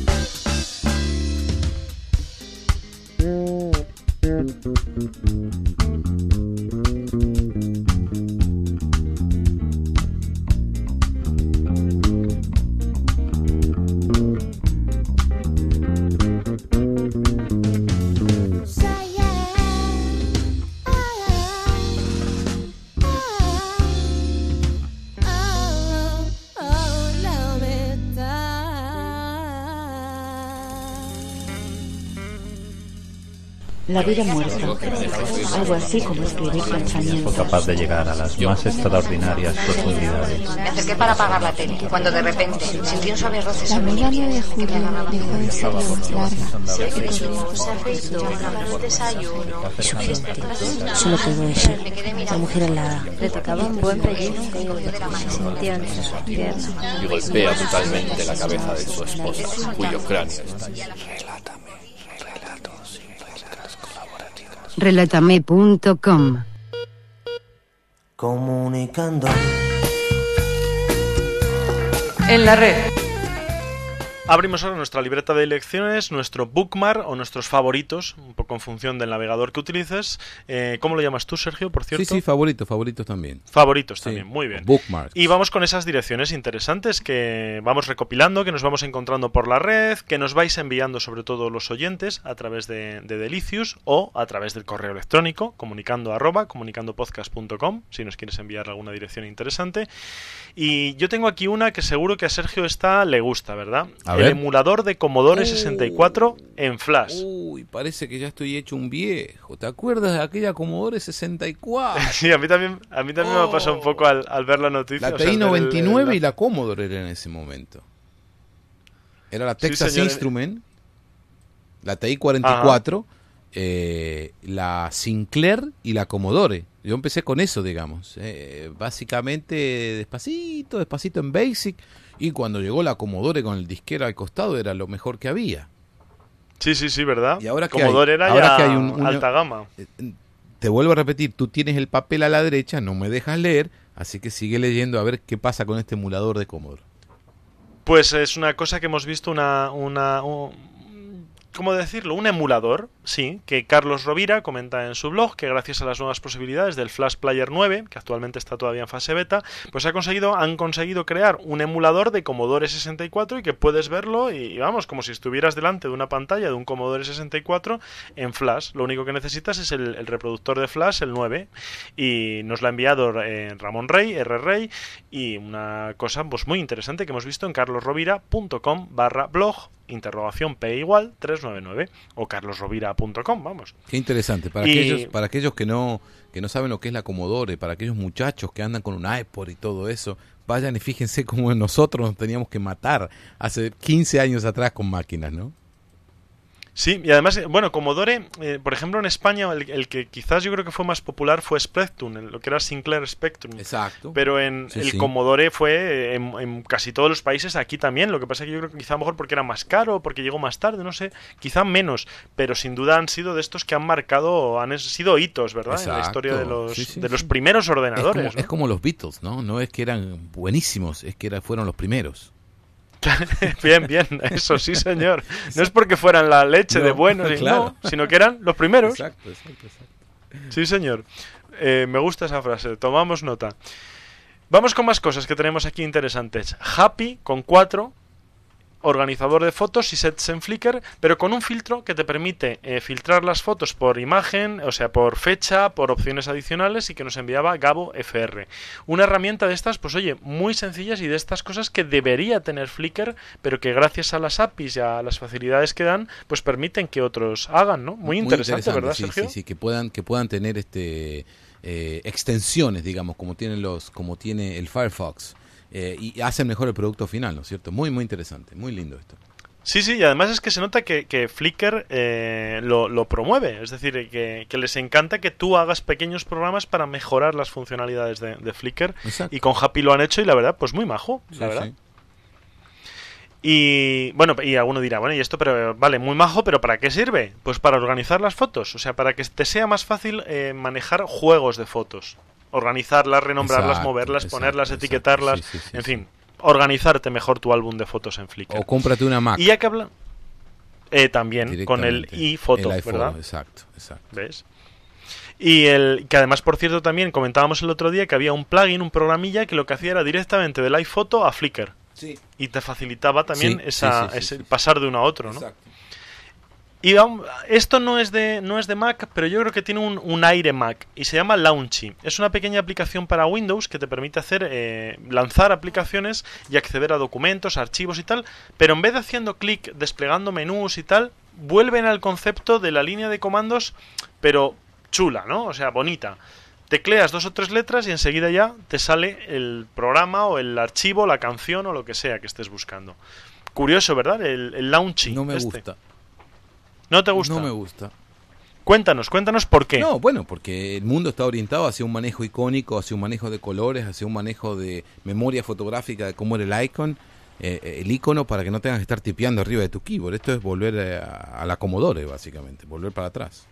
La vida muerta, algo así como escribir pensamientos. Fue capaz de llegar a las más extraordinarias profundidades. Me acerqué para apagar la tele, cuando de repente sentí un suave roce sobre mi piel. de Julio dejó de ser larga. Se afeitó, preparó el desayuno y subí despacio. Solo puedo decir, la mujer alada. Le tocaba un buen pellizco y se sentía entre sus piernas. Y golpea brutalmente la cabeza de su esposa, cuyo cráneo está allí. Relatame punto com. Comunicando en la red. Abrimos ahora nuestra libreta de lecciones, nuestro bookmark o nuestros favoritos, un poco en función del navegador que utilices. Eh, ¿Cómo lo llamas tú, Sergio, por cierto? Sí, sí, favoritos, favoritos también. Favoritos sí. también, muy bien. Bookmarks. Y vamos con esas direcciones interesantes que vamos recopilando, que nos vamos encontrando por la red, que nos vais enviando sobre todo los oyentes a través de, de Delicious o a través del correo electrónico, comunicando arroba, comunicandopodcast punto com, si nos quieres enviar alguna dirección interesante. Y yo tengo aquí una que seguro que a Sergio esta le gusta, ¿verdad? A El ver. emulador de Commodore uh, sesenta y cuatro en Flash. Uy, parece que ya estoy hecho un viejo. ¿Te acuerdas de aquella Commodore sesenta y cuatro? Sí, a mí también, a mí también oh. me pasó un poco al, al ver la noticia. La o sea, T I noventa y nueve el, el, y la Commodore era en ese momento. Era la Texas sí, Instrument, la T I cuarenta y cuatro, eh, la Sinclair y la Commodore. Yo empecé con eso, digamos. Eh, básicamente, despacito, despacito en Basic. Y cuando llegó la Commodore con el disquero al costado, era lo mejor que había. Sí, sí, sí, ¿verdad? Y ahora que Commodore hay, era ahora ya que hay un, una, alta gama. Te vuelvo a repetir, tú tienes el papel a la derecha, no me dejas leer, así que sigue leyendo a ver qué pasa con este emulador de Commodore. Pues es una cosa que hemos visto, una... una un, ¿cómo decirlo? Un emulador, sí, que Carlos Rovira comenta en su blog que gracias a las nuevas posibilidades del Flash Player nueve, que actualmente está todavía en fase beta, pues ha conseguido, han conseguido crear un emulador de Commodore sesenta y cuatro y que puedes verlo y, y vamos, como si estuvieras delante de una pantalla de un Commodore sesenta y cuatro en Flash. Lo único que necesitas es el, el reproductor de Flash, el nueve, y nos lo ha enviado eh, Ramón Rey, R. Rey, y una cosa pues muy interesante que hemos visto en carlosrovira.com barra blog, interrogación P igual trescientos noventa y nueve o carlosrovira punto com, vamos. Qué interesante, para, y... aquellos, para aquellos que no que no saben lo que es la Commodore, para aquellos muchachos que andan con un iPod y todo eso, vayan y fíjense cómo nosotros nos teníamos que matar hace quince años atrás con máquinas, ¿no? Sí, y además, bueno, Commodore, eh, por ejemplo, en España, el, el que quizás yo creo que fue más popular fue Spectrum, lo que era Sinclair Spectrum. Exacto. Pero en sí, el sí. Commodore fue en, en casi todos los países, aquí también. Lo que pasa es que yo creo que quizá a lo mejor porque era más caro, porque llegó más tarde, no sé, quizá menos. Pero sin duda han sido de estos que han marcado, han sido hitos, ¿verdad? Exacto. En la historia de los, sí, sí, de sí. los primeros ordenadores. Es como, ¿no? es como los Beatles, ¿no? No es que eran buenísimos, es que era, fueron los primeros. Bien, bien, eso sí, señor. No es porque fueran la leche no, de buenos, claro. no, sino que eran los primeros. Exacto, exacto, exacto. Sí, señor. Eh, me gusta esa frase, tomamos nota. Vamos con más cosas que tenemos aquí interesantes. Happy, con cuatro, organizador de fotos y sets en Flickr, pero con un filtro que te permite eh, filtrar las fotos por imagen, o sea, por fecha, por opciones adicionales, y que nos enviaba Gabo F R. Una herramienta de estas, pues oye, muy sencillas y de estas cosas que debería tener Flickr, pero que gracias a las A P Is y a las facilidades que dan, pues permiten que otros hagan, ¿no? Muy, muy interesante, interesante, ¿verdad, sí, Sergio? Sí, sí, que puedan, que puedan tener este eh, extensiones, digamos, como tienen los, como tiene el Firefox. Eh, y hacen mejor el producto final, ¿no es cierto? Muy, muy interesante, muy lindo esto. Sí, sí, y además es que se nota que, que Flickr eh, lo, lo promueve, es decir, que, que les encanta que tú hagas pequeños programas para mejorar las funcionalidades de, de Flickr. Exacto. Y con Happy lo han hecho y la verdad, pues muy majo, sí, la verdad. Sí. Y bueno, y alguno dirá, bueno, y esto, pero vale, muy majo, pero ¿para qué sirve? Pues para organizar las fotos, o sea, para que te sea más fácil eh, manejar juegos de fotos. Organizarlas, renombrarlas, exacto, moverlas, exacto, ponerlas, exacto, etiquetarlas, sí, sí, sí, en sí. fin, organizarte mejor tu álbum de fotos en Flickr. O cómprate una Mac. Y ya que habla... Eh, también, con el iPhoto, el iPhone, ¿verdad? Exacto, exacto. ¿Ves? Y el que además, por cierto, también comentábamos el otro día que había un plugin, un programilla que lo que hacía era directamente del iPhoto a Flickr. Sí. Y te facilitaba también sí, esa, sí, sí, ese sí, sí. pasar de uno a otro, ¿no? Exacto. Y um, esto no es de no es de Mac, pero yo creo que tiene un, un aire Mac y se llama Launchy. Es una pequeña aplicación para Windows que te permite hacer eh, lanzar aplicaciones y acceder a documentos, archivos y tal, pero en vez de haciendo clic, desplegando menús y tal, vuelven al concepto de la línea de comandos, pero chula, ¿no? O sea, bonita. Tecleas dos o tres letras y enseguida ya te sale el programa o el archivo, la canción o lo que sea que estés buscando. Curioso, ¿verdad? El, el Launchy. No me este. gusta. ¿No te gusta? No me gusta. Cuéntanos, cuéntanos por qué. No, bueno, porque el mundo está orientado hacia un manejo icónico, hacia un manejo de colores, hacia un manejo de memoria fotográfica de cómo era el icon, eh, el icono, para que no tengas que estar tipeando arriba de tu keyboard. Esto es volver a, a la Commodore, básicamente, volver para atrás.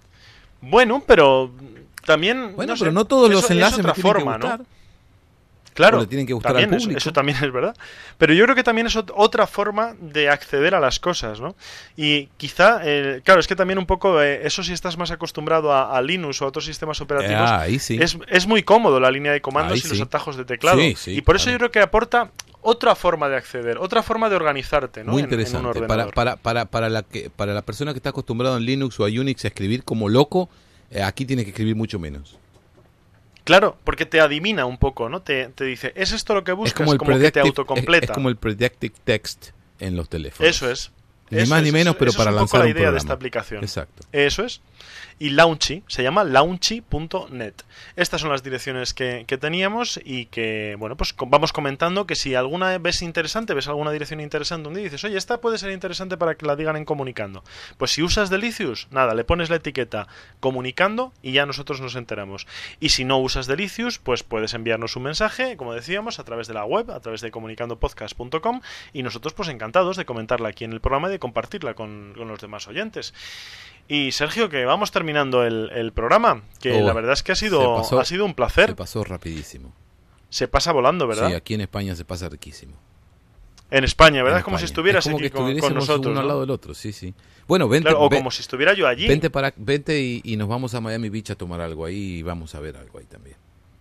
Bueno, pero también... Bueno, no pero sé, no todos eso, los enlaces es otra me tienen forma, que gustar. ¿no? Claro, o le tienen que gustar también al eso, público. eso también es verdad. Pero yo creo que también es ot- otra forma de acceder a las cosas, ¿no? Y quizá, eh, claro, es que también un poco, eh, eso si estás más acostumbrado a, a Linux o a otros sistemas operativos, Ah, ahí sí. es, es muy cómodo la línea de comandos Ahí y los sí. atajos de teclado. Sí, sí, y por eso claro. yo creo que aporta otra forma de acceder, otra forma de organizarte, ¿no? Muy En- en un interesante. para, ordenador. para, para, para, la que, para la persona que está acostumbrada en Linux o a Unix a escribir como loco, eh, aquí tiene que escribir mucho menos. Claro, porque te adivina un poco, ¿no? Te, te dice, ¿es esto lo que buscas? Es como el que te predictive, autocompleta. es, es como el predictive text en los teléfonos. Eso es. Ni Eso más es, ni menos, eso- pero eso para es un lanzar poco la un idea programa. de esta aplicación. Exacto. Eso es. Y Launchy, se llama launchy punto net. Estas son las direcciones que, que teníamos y que, bueno, pues com- vamos comentando que si alguna ves interesante, ves alguna dirección interesante un día y dices, oye, esta puede ser interesante para que la digan en Comunicando. Pues si usas Delicious, nada, le pones la etiqueta Comunicando y ya nosotros nos enteramos. Y si no usas Delicious, pues puedes enviarnos un mensaje, como decíamos, a través de la web, a través de comunicando podcast punto com y nosotros pues encantados de comentarla aquí en el programa y de compartirla con, con los demás oyentes. Y Sergio, que vamos terminando el, el programa, que Oh, la verdad es que ha sido, se pasó- ha sido un placer. Se pasó rapidísimo. Se pasa volando, ¿verdad? Sí, aquí en España se pasa riquísimo. En España, ¿verdad? En Es como si España. estuvieras Es como aquí que con, con estuviésemos nosotros, uno al ¿no? lado del otro, sí, sí. Bueno, vente, Claro, o ve- como si estuviera yo allí. Vente, para, vente y, y nos vamos a Miami Beach a tomar algo ahí y vamos a ver algo ahí también.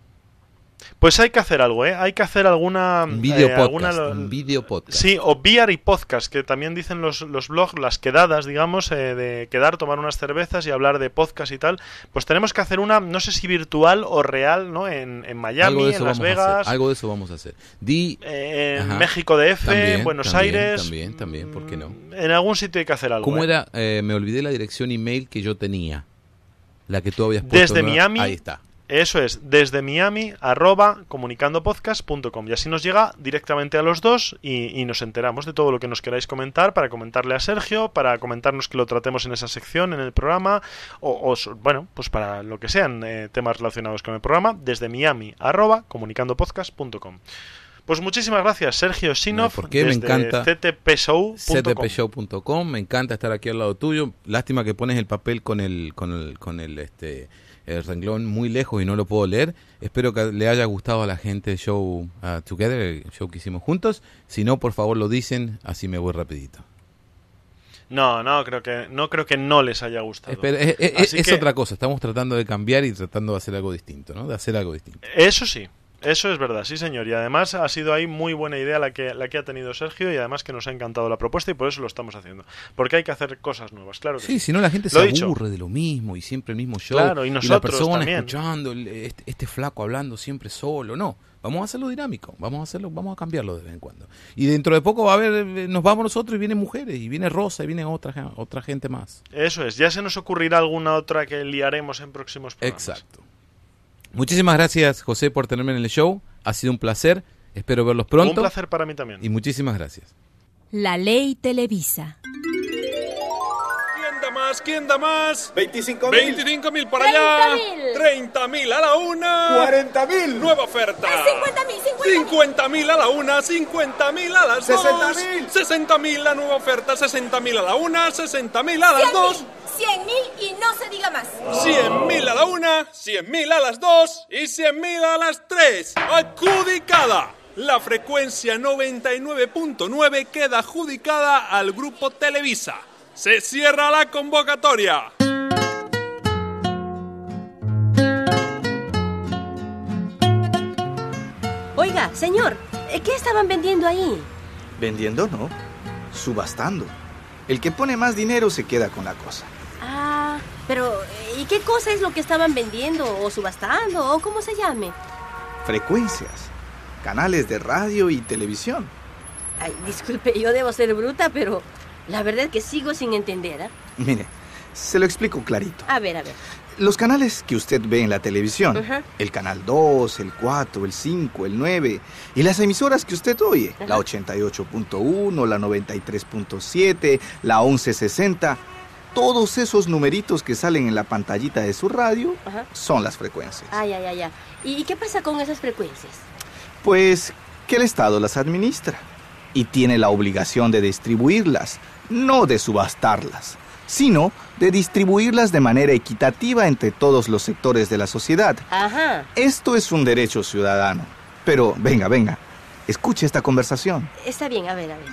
Pues hay que hacer algo, ¿eh? Hay que hacer alguna... Un video eh, podcast, alguna- un video podcast. Sí, o V R y podcast, que también dicen los, los blogs, las quedadas, digamos, eh, de quedar, tomar unas cervezas y hablar de podcast y tal. Pues tenemos que hacer una, no sé si virtual o real, ¿no? En, en Miami, Algo de eso en Las vamos a Vegas, hacer, algo de eso vamos a hacer. Di, eh, en Ajá. México D F, También, en Buenos también, Aires. También, también, ¿por qué no? En algún sitio hay que hacer algo. ¿Cómo ¿eh? era? Eh, me olvidé la dirección email que yo tenía. La que tú habías puesto. Desde ¿no? Miami. Ahí está. Eso es, desde Miami, arroba comunicandopodcast punto com. Y así nos llega directamente a los dos y, y nos enteramos de todo lo que nos queráis comentar, para comentarle a Sergio, para comentarnos que lo tratemos en esa sección, en el programa, o, o so- bueno, pues para lo que sean eh, temas relacionados con el programa, desde Miami, arroba comunicandopodcast punto com. Pues muchísimas gracias, Sergio Sinov, No, ¿por qué? Me desde encanta. c t p show punto com. c t p show punto com, me encanta estar aquí al lado tuyo. Lástima que pones el papel con el con el con el este el renglón muy lejos y no lo puedo leer. Espero que le haya gustado a la gente el show uh, Together, el show que hicimos juntos. Si no, por favor lo dicen, así me voy rapidito. No, no creo que no creo que no les haya gustado. Espera, es es- Así es que- otra cosa, estamos tratando de cambiar y tratando de hacer algo distinto, ¿no? De hacer algo distinto. Eso sí, eso es verdad, sí señor. Y además ha sido ahí muy buena idea la que, la que ha tenido Sergio y además que nos ha encantado la propuesta y por eso lo estamos haciendo. Porque hay que hacer cosas nuevas, claro que sí. Sí, si no la gente Lo se he dicho. aburre de lo mismo y siempre el mismo show. Claro, y la nosotros persona también. escuchando el- este, este flaco hablando siempre solo. No, vamos a hacerlo dinámico, vamos a hacerlo, vamos a cambiarlo de vez en cuando. Y dentro de poco va a haber, eh, nos vamos nosotros y vienen mujeres, y viene Rosa y viene otra, gen- otra gente más. Eso es, ya se nos ocurrirá alguna otra que liaremos en próximos programas. Exacto. Muchísimas gracias, José, por tenerme en el show. Ha sido un placer. Espero verlos pronto. Un placer para mí también. Y muchísimas gracias. La ley Televisa. ¿Quién da más? ¿Quién da más? veinticinco mil. veinticinco mil para allá. treinta mil a la una. cuarenta mil. Nueva oferta. cincuenta mil, cincuenta mil a la una, cincuenta mil a las sesenta dos. mil. sesenta mil la nueva oferta, sesenta mil a la una, sesenta mil a las dos. cien mil y no se diga más. cien mil a la una, cien mil a las dos y cien mil a las tres. ¡Adjudicada! La frecuencia noventa y nueve punto nueve queda adjudicada al Grupo Televisa. Se cierra la convocatoria. Oiga, señor, ¿qué estaban vendiendo ahí? Vendiendo no, subastando. El que pone más dinero se queda con la cosa. Ah, pero ¿y qué cosa es lo que estaban vendiendo o subastando o cómo se llame? Frecuencias, canales de radio y televisión. Ay, disculpe, yo debo ser bruta, pero la verdad es que sigo sin entender, ¿eh? Mire, se lo explico clarito. A ver, a ver. Los canales que usted ve en la televisión, Ajá. el canal dos, el cuatro, el cinco, el nueve, y las emisoras que usted oye, Ajá. la ochenta y ocho punto uno, la noventa y tres punto siete, la once sesenta, todos esos numeritos que salen en la pantallita de su radio Ajá. son las frecuencias. Ay, ay, ay, ay. ¿Y qué pasa con esas frecuencias? Pues que el Estado las administra y tiene la obligación de distribuirlas, no de subastarlas, sino de distribuirlas de manera equitativa entre todos los sectores de la sociedad. Ajá. Esto es un derecho ciudadano Pero venga, venga, escuche esta conversación. Está bien, a ver, a ver.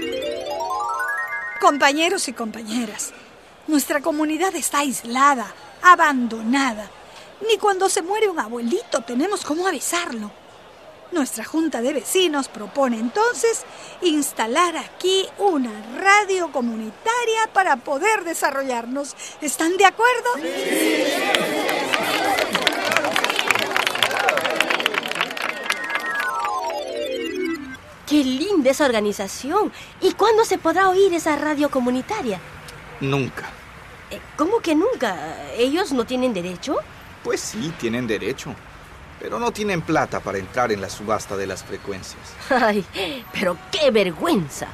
Compañeros y compañeras, nuestra comunidad está aislada, abandonada. Ni cuando se muere un abuelito tenemos cómo avisarlo. Nuestra junta de vecinos propone entonces instalar aquí una radio comunitaria para poder desarrollarnos. ¿Están de acuerdo? ¡Qué linda esa organización! ¿Y cuándo se podrá oír esa radio comunitaria? Nunca. Eh, ¿Cómo que nunca? ¿Ellos no tienen derecho? Pues sí, tienen derecho. Pero no tienen plata para entrar en la subasta de las frecuencias. ¡Ay, pero qué vergüenza!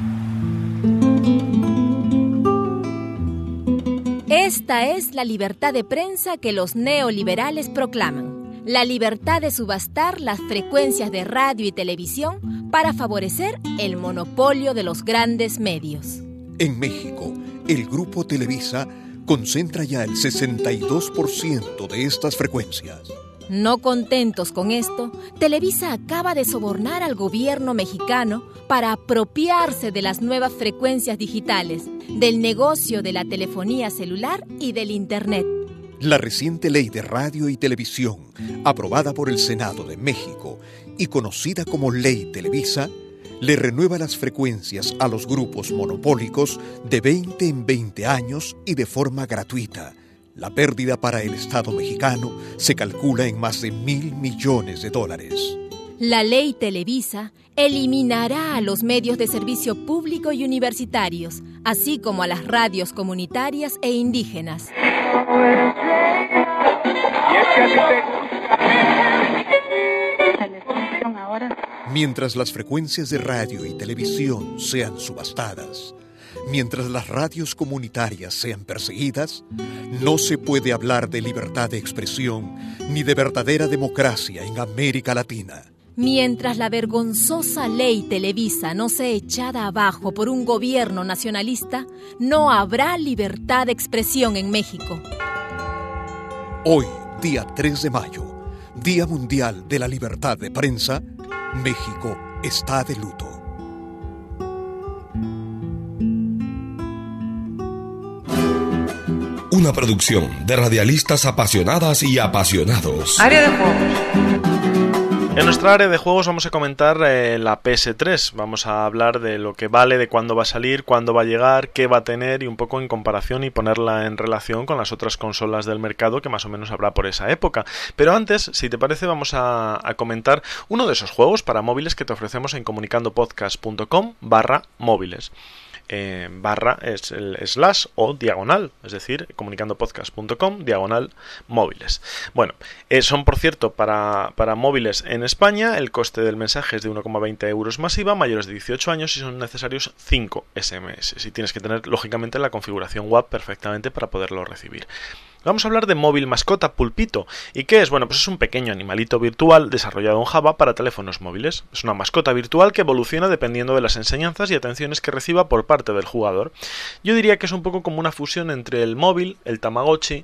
Esta es la libertad de prensa que los neoliberales proclaman. La libertad de subastar las frecuencias de radio y televisión para favorecer el monopolio de los grandes medios. En México, el Grupo Televisa concentra ya el sesenta y dos por ciento de estas frecuencias. No contentos con esto, Televisa acaba de sobornar al gobierno mexicano para apropiarse de las nuevas frecuencias digitales, del negocio de la telefonía celular y del Internet. La reciente ley de radio y televisión, aprobada por el Senado de México y conocida como Ley Televisa, le renueva las frecuencias a los grupos monopólicos de veinte en veinte años y de forma gratuita. La pérdida para el Estado mexicano se calcula en más de mil millones de dólares. La Ley Televisa eliminará a los medios de servicio público y universitarios, así como a las radios comunitarias e indígenas. Mientras las frecuencias de radio y televisión sean subastadas, mientras las radios comunitarias sean perseguidas, no se puede hablar de libertad de expresión ni de verdadera democracia en América Latina. Mientras la vergonzosa Ley Televisa no sea echada abajo por un gobierno nacionalista, no habrá libertad de expresión en México. Hoy, día tres de mayo, Día Mundial de la Libertad de Prensa, México está de luto. Una producción de radialistas apasionadas y apasionados. Área de juegos. En nuestra área de juegos vamos a comentar eh, la P S tres. Vamos a hablar de lo que vale, de cuándo va a salir, cuándo va a llegar, qué va a tener y un poco en comparación y ponerla en relación con las otras consolas del mercado que más o menos habrá por esa época. Pero antes, si te parece, vamos a, a comentar uno de esos juegos para móviles que te ofrecemos en comunicandopodcast.com barra móviles. Eh, barra es el slash o diagonal, es decir, comunicandopodcast.com diagonal móviles. Bueno, eh, son por cierto para, para móviles en España. El coste del mensaje es de uno coma veinte euros masiva, mayores de dieciocho años, y son necesarios cinco ese eme ese. Y tienes que tener lógicamente la configuración W A P perfectamente para poderlo recibir. Vamos a hablar de móvil mascota Pulpito. ¿Y qué es? Bueno, pues es un pequeño animalito virtual desarrollado en Java para teléfonos móviles. Es una mascota virtual que evoluciona dependiendo de las enseñanzas y atenciones que reciba por parte del jugador. Yo diría que es un poco como una fusión entre el móvil, el Tamagotchi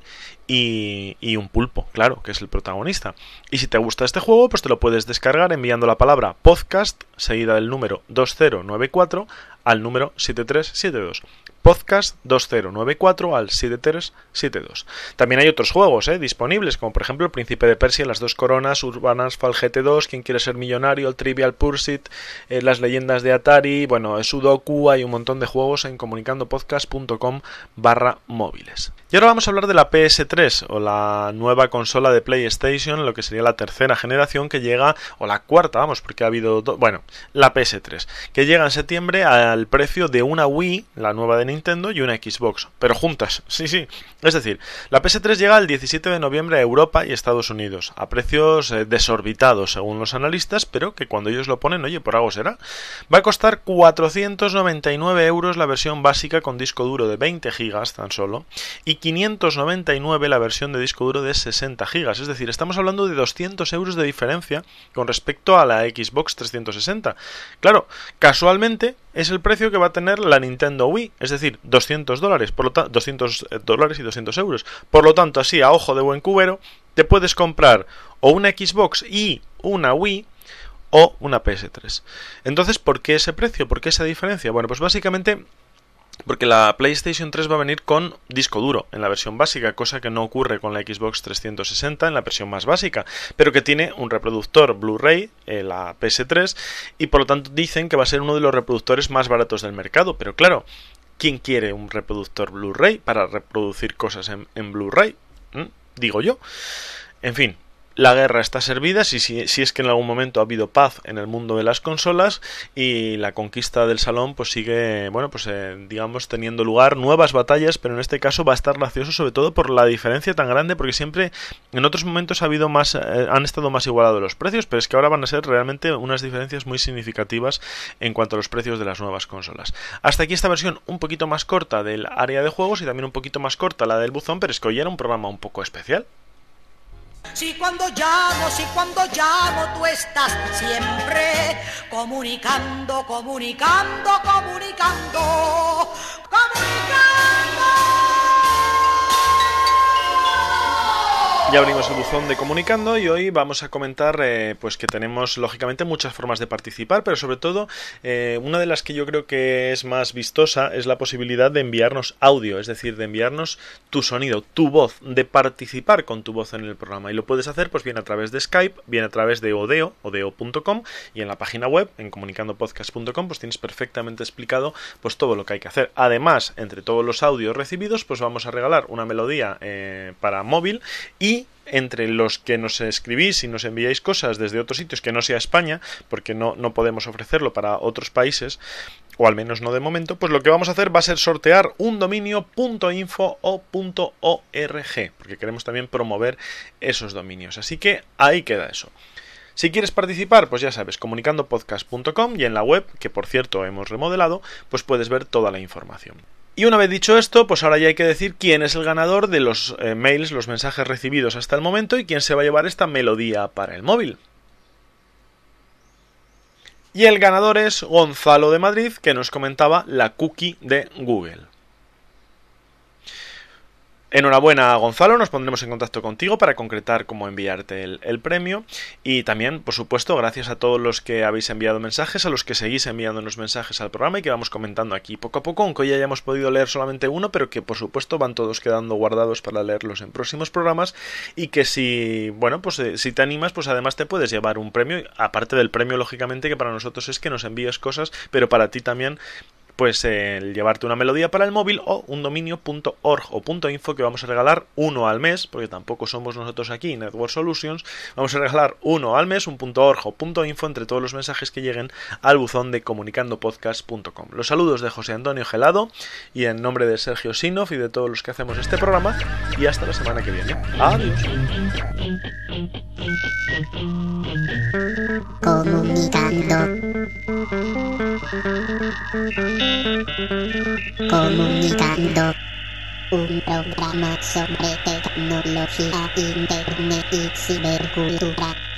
y, y un pulpo, claro, que es el protagonista. Y si te gusta este juego, pues te lo puedes descargar enviando la palabra podcast seguida del número dos cero nueve cuatro al número siete tres siete dos. Podcast dos cero nueve cuatro al siete tres siete dos. También hay otros juegos ¿eh? disponibles, como por ejemplo El Príncipe de Persia, Las Dos Coronas, Urban Asphalt G T dos, Quién Quiere Ser Millonario, el Trivial Pursuit, eh, Las Leyendas de Atari, bueno, Sudoku. Hay un montón de juegos en comunicandopodcast.com barra móviles. Y ahora vamos a hablar de la P S tres, o la nueva consola de PlayStation, lo que sería la tercera generación que llega, o la cuarta, vamos, porque ha habido do- bueno, la P S tres, que llega en septiembre al precio de una Wii, la nueva de Nintendo, y una Xbox, pero juntas, sí, sí. Es decir, la P S tres llega el diecisiete de noviembre a Europa y Estados Unidos, a precios eh, desorbitados según los analistas, pero que cuando ellos lo ponen, oye, por algo será. Va a costar cuatrocientos noventa y nueve euros la versión básica con disco duro de veinte gigas tan solo, y quinientos noventa y nueve la versión de disco duro de sesenta gigas, es decir, estamos hablando de doscientos euros de diferencia con respecto a la Xbox trescientos sesenta. Claro, casualmente es el precio que va a tener la Nintendo Wii, es decir, doscientos dólares, por lo ta- doscientos dólares y doscientos euros. Por lo tanto, así a ojo de buen cubero, te puedes comprar o una Xbox y una Wii, o una P S tres. Entonces, ¿por qué ese precio? ¿Por qué esa diferencia? Bueno, pues básicamente porque la PlayStation tres va a venir con disco duro en la versión básica, cosa que no ocurre con la Xbox trescientos sesenta en la versión más básica, pero que tiene un reproductor Blu-ray, eh, la P S tres, y por lo tanto dicen que va a ser uno de los reproductores más baratos del mercado. Pero claro, ¿quién quiere un reproductor Blu-ray para reproducir cosas en, en Blu-ray? ¿Mm? Digo yo. En fin, la guerra está servida, si, si, si es que en algún momento ha habido paz en el mundo de las consolas, y la conquista del salón pues sigue, bueno, pues eh, digamos teniendo lugar nuevas batallas, pero en este caso va a estar gracioso sobre todo por la diferencia tan grande, porque siempre en otros momentos ha habido más, eh, han estado más igualados los precios, pero es que ahora van a ser realmente unas diferencias muy significativas en cuanto a los precios de las nuevas consolas. Hasta aquí esta versión un poquito más corta del área de juegos y también un poquito más corta la del buzón, pero es que hoy era un programa un poco especial. Si cuando llamo, si cuando llamo tú estás siempre comunicando, comunicando, comunicando, comunicando. Ya abrimos el buzón de Comunicando y hoy vamos a comentar eh, pues que tenemos lógicamente muchas formas de participar, pero sobre todo eh, una de las que yo creo que es más vistosa es la posibilidad de enviarnos audio, es decir, de enviarnos tu sonido, tu voz, de participar con tu voz en el programa, y lo puedes hacer pues bien a través de Skype, bien a través de Odeo, odeo punto com, y en la página web, en comunicando podcast punto com, pues tienes perfectamente explicado pues todo lo que hay que hacer. Además, entre todos los audios recibidos, pues vamos a regalar una melodía eh, para móvil, y entre los que nos escribís y nos enviáis cosas desde otros sitios que no sea España, porque no, no podemos ofrecerlo para otros países, o al menos no de momento, pues lo que vamos a hacer va a ser sortear un dominio .info o .org, porque queremos también promover esos dominios. Así que ahí queda eso. Si quieres participar, pues ya sabes, comunicando podcast punto com, y en la web, que por cierto hemos remodelado, pues puedes ver toda la información. Y una vez dicho esto, pues ahora ya hay que decir quién es el ganador de los eh, mails, los mensajes recibidos hasta el momento, y quién se va a llevar esta melodía para el móvil. Y el ganador es Gonzalo de Madrid, que nos comentaba la cookie de Google. Enhorabuena, Gonzalo, nos pondremos en contacto contigo para concretar cómo enviarte el, el premio, y también, por supuesto, gracias a todos los que habéis enviado mensajes, a los que seguís enviándonos mensajes al programa y que vamos comentando aquí poco a poco, aunque hoy ya hayamos podido leer solamente uno, pero que por supuesto van todos quedando guardados para leerlos en próximos programas, y que si, bueno, pues eh, si te animas, pues además te puedes llevar un premio, aparte del premio, lógicamente, que para nosotros es que nos envíes cosas, pero para ti también pues eh, el llevarte una melodía para el móvil o un dominio .org o .info, que vamos a regalar uno al mes, porque tampoco somos nosotros aquí Network Solutions. Vamos a regalar uno al mes, un .org o .info, entre todos los mensajes que lleguen al buzón de comunicando podcast punto com. Los saludos de José Antonio Gelado, y en nombre de Sergio Sinov y de todos los que hacemos este programa, y hasta la semana que viene. Adiós. Comunicando. Comunicando, un programa sobre tecnología, internet y cibercultura.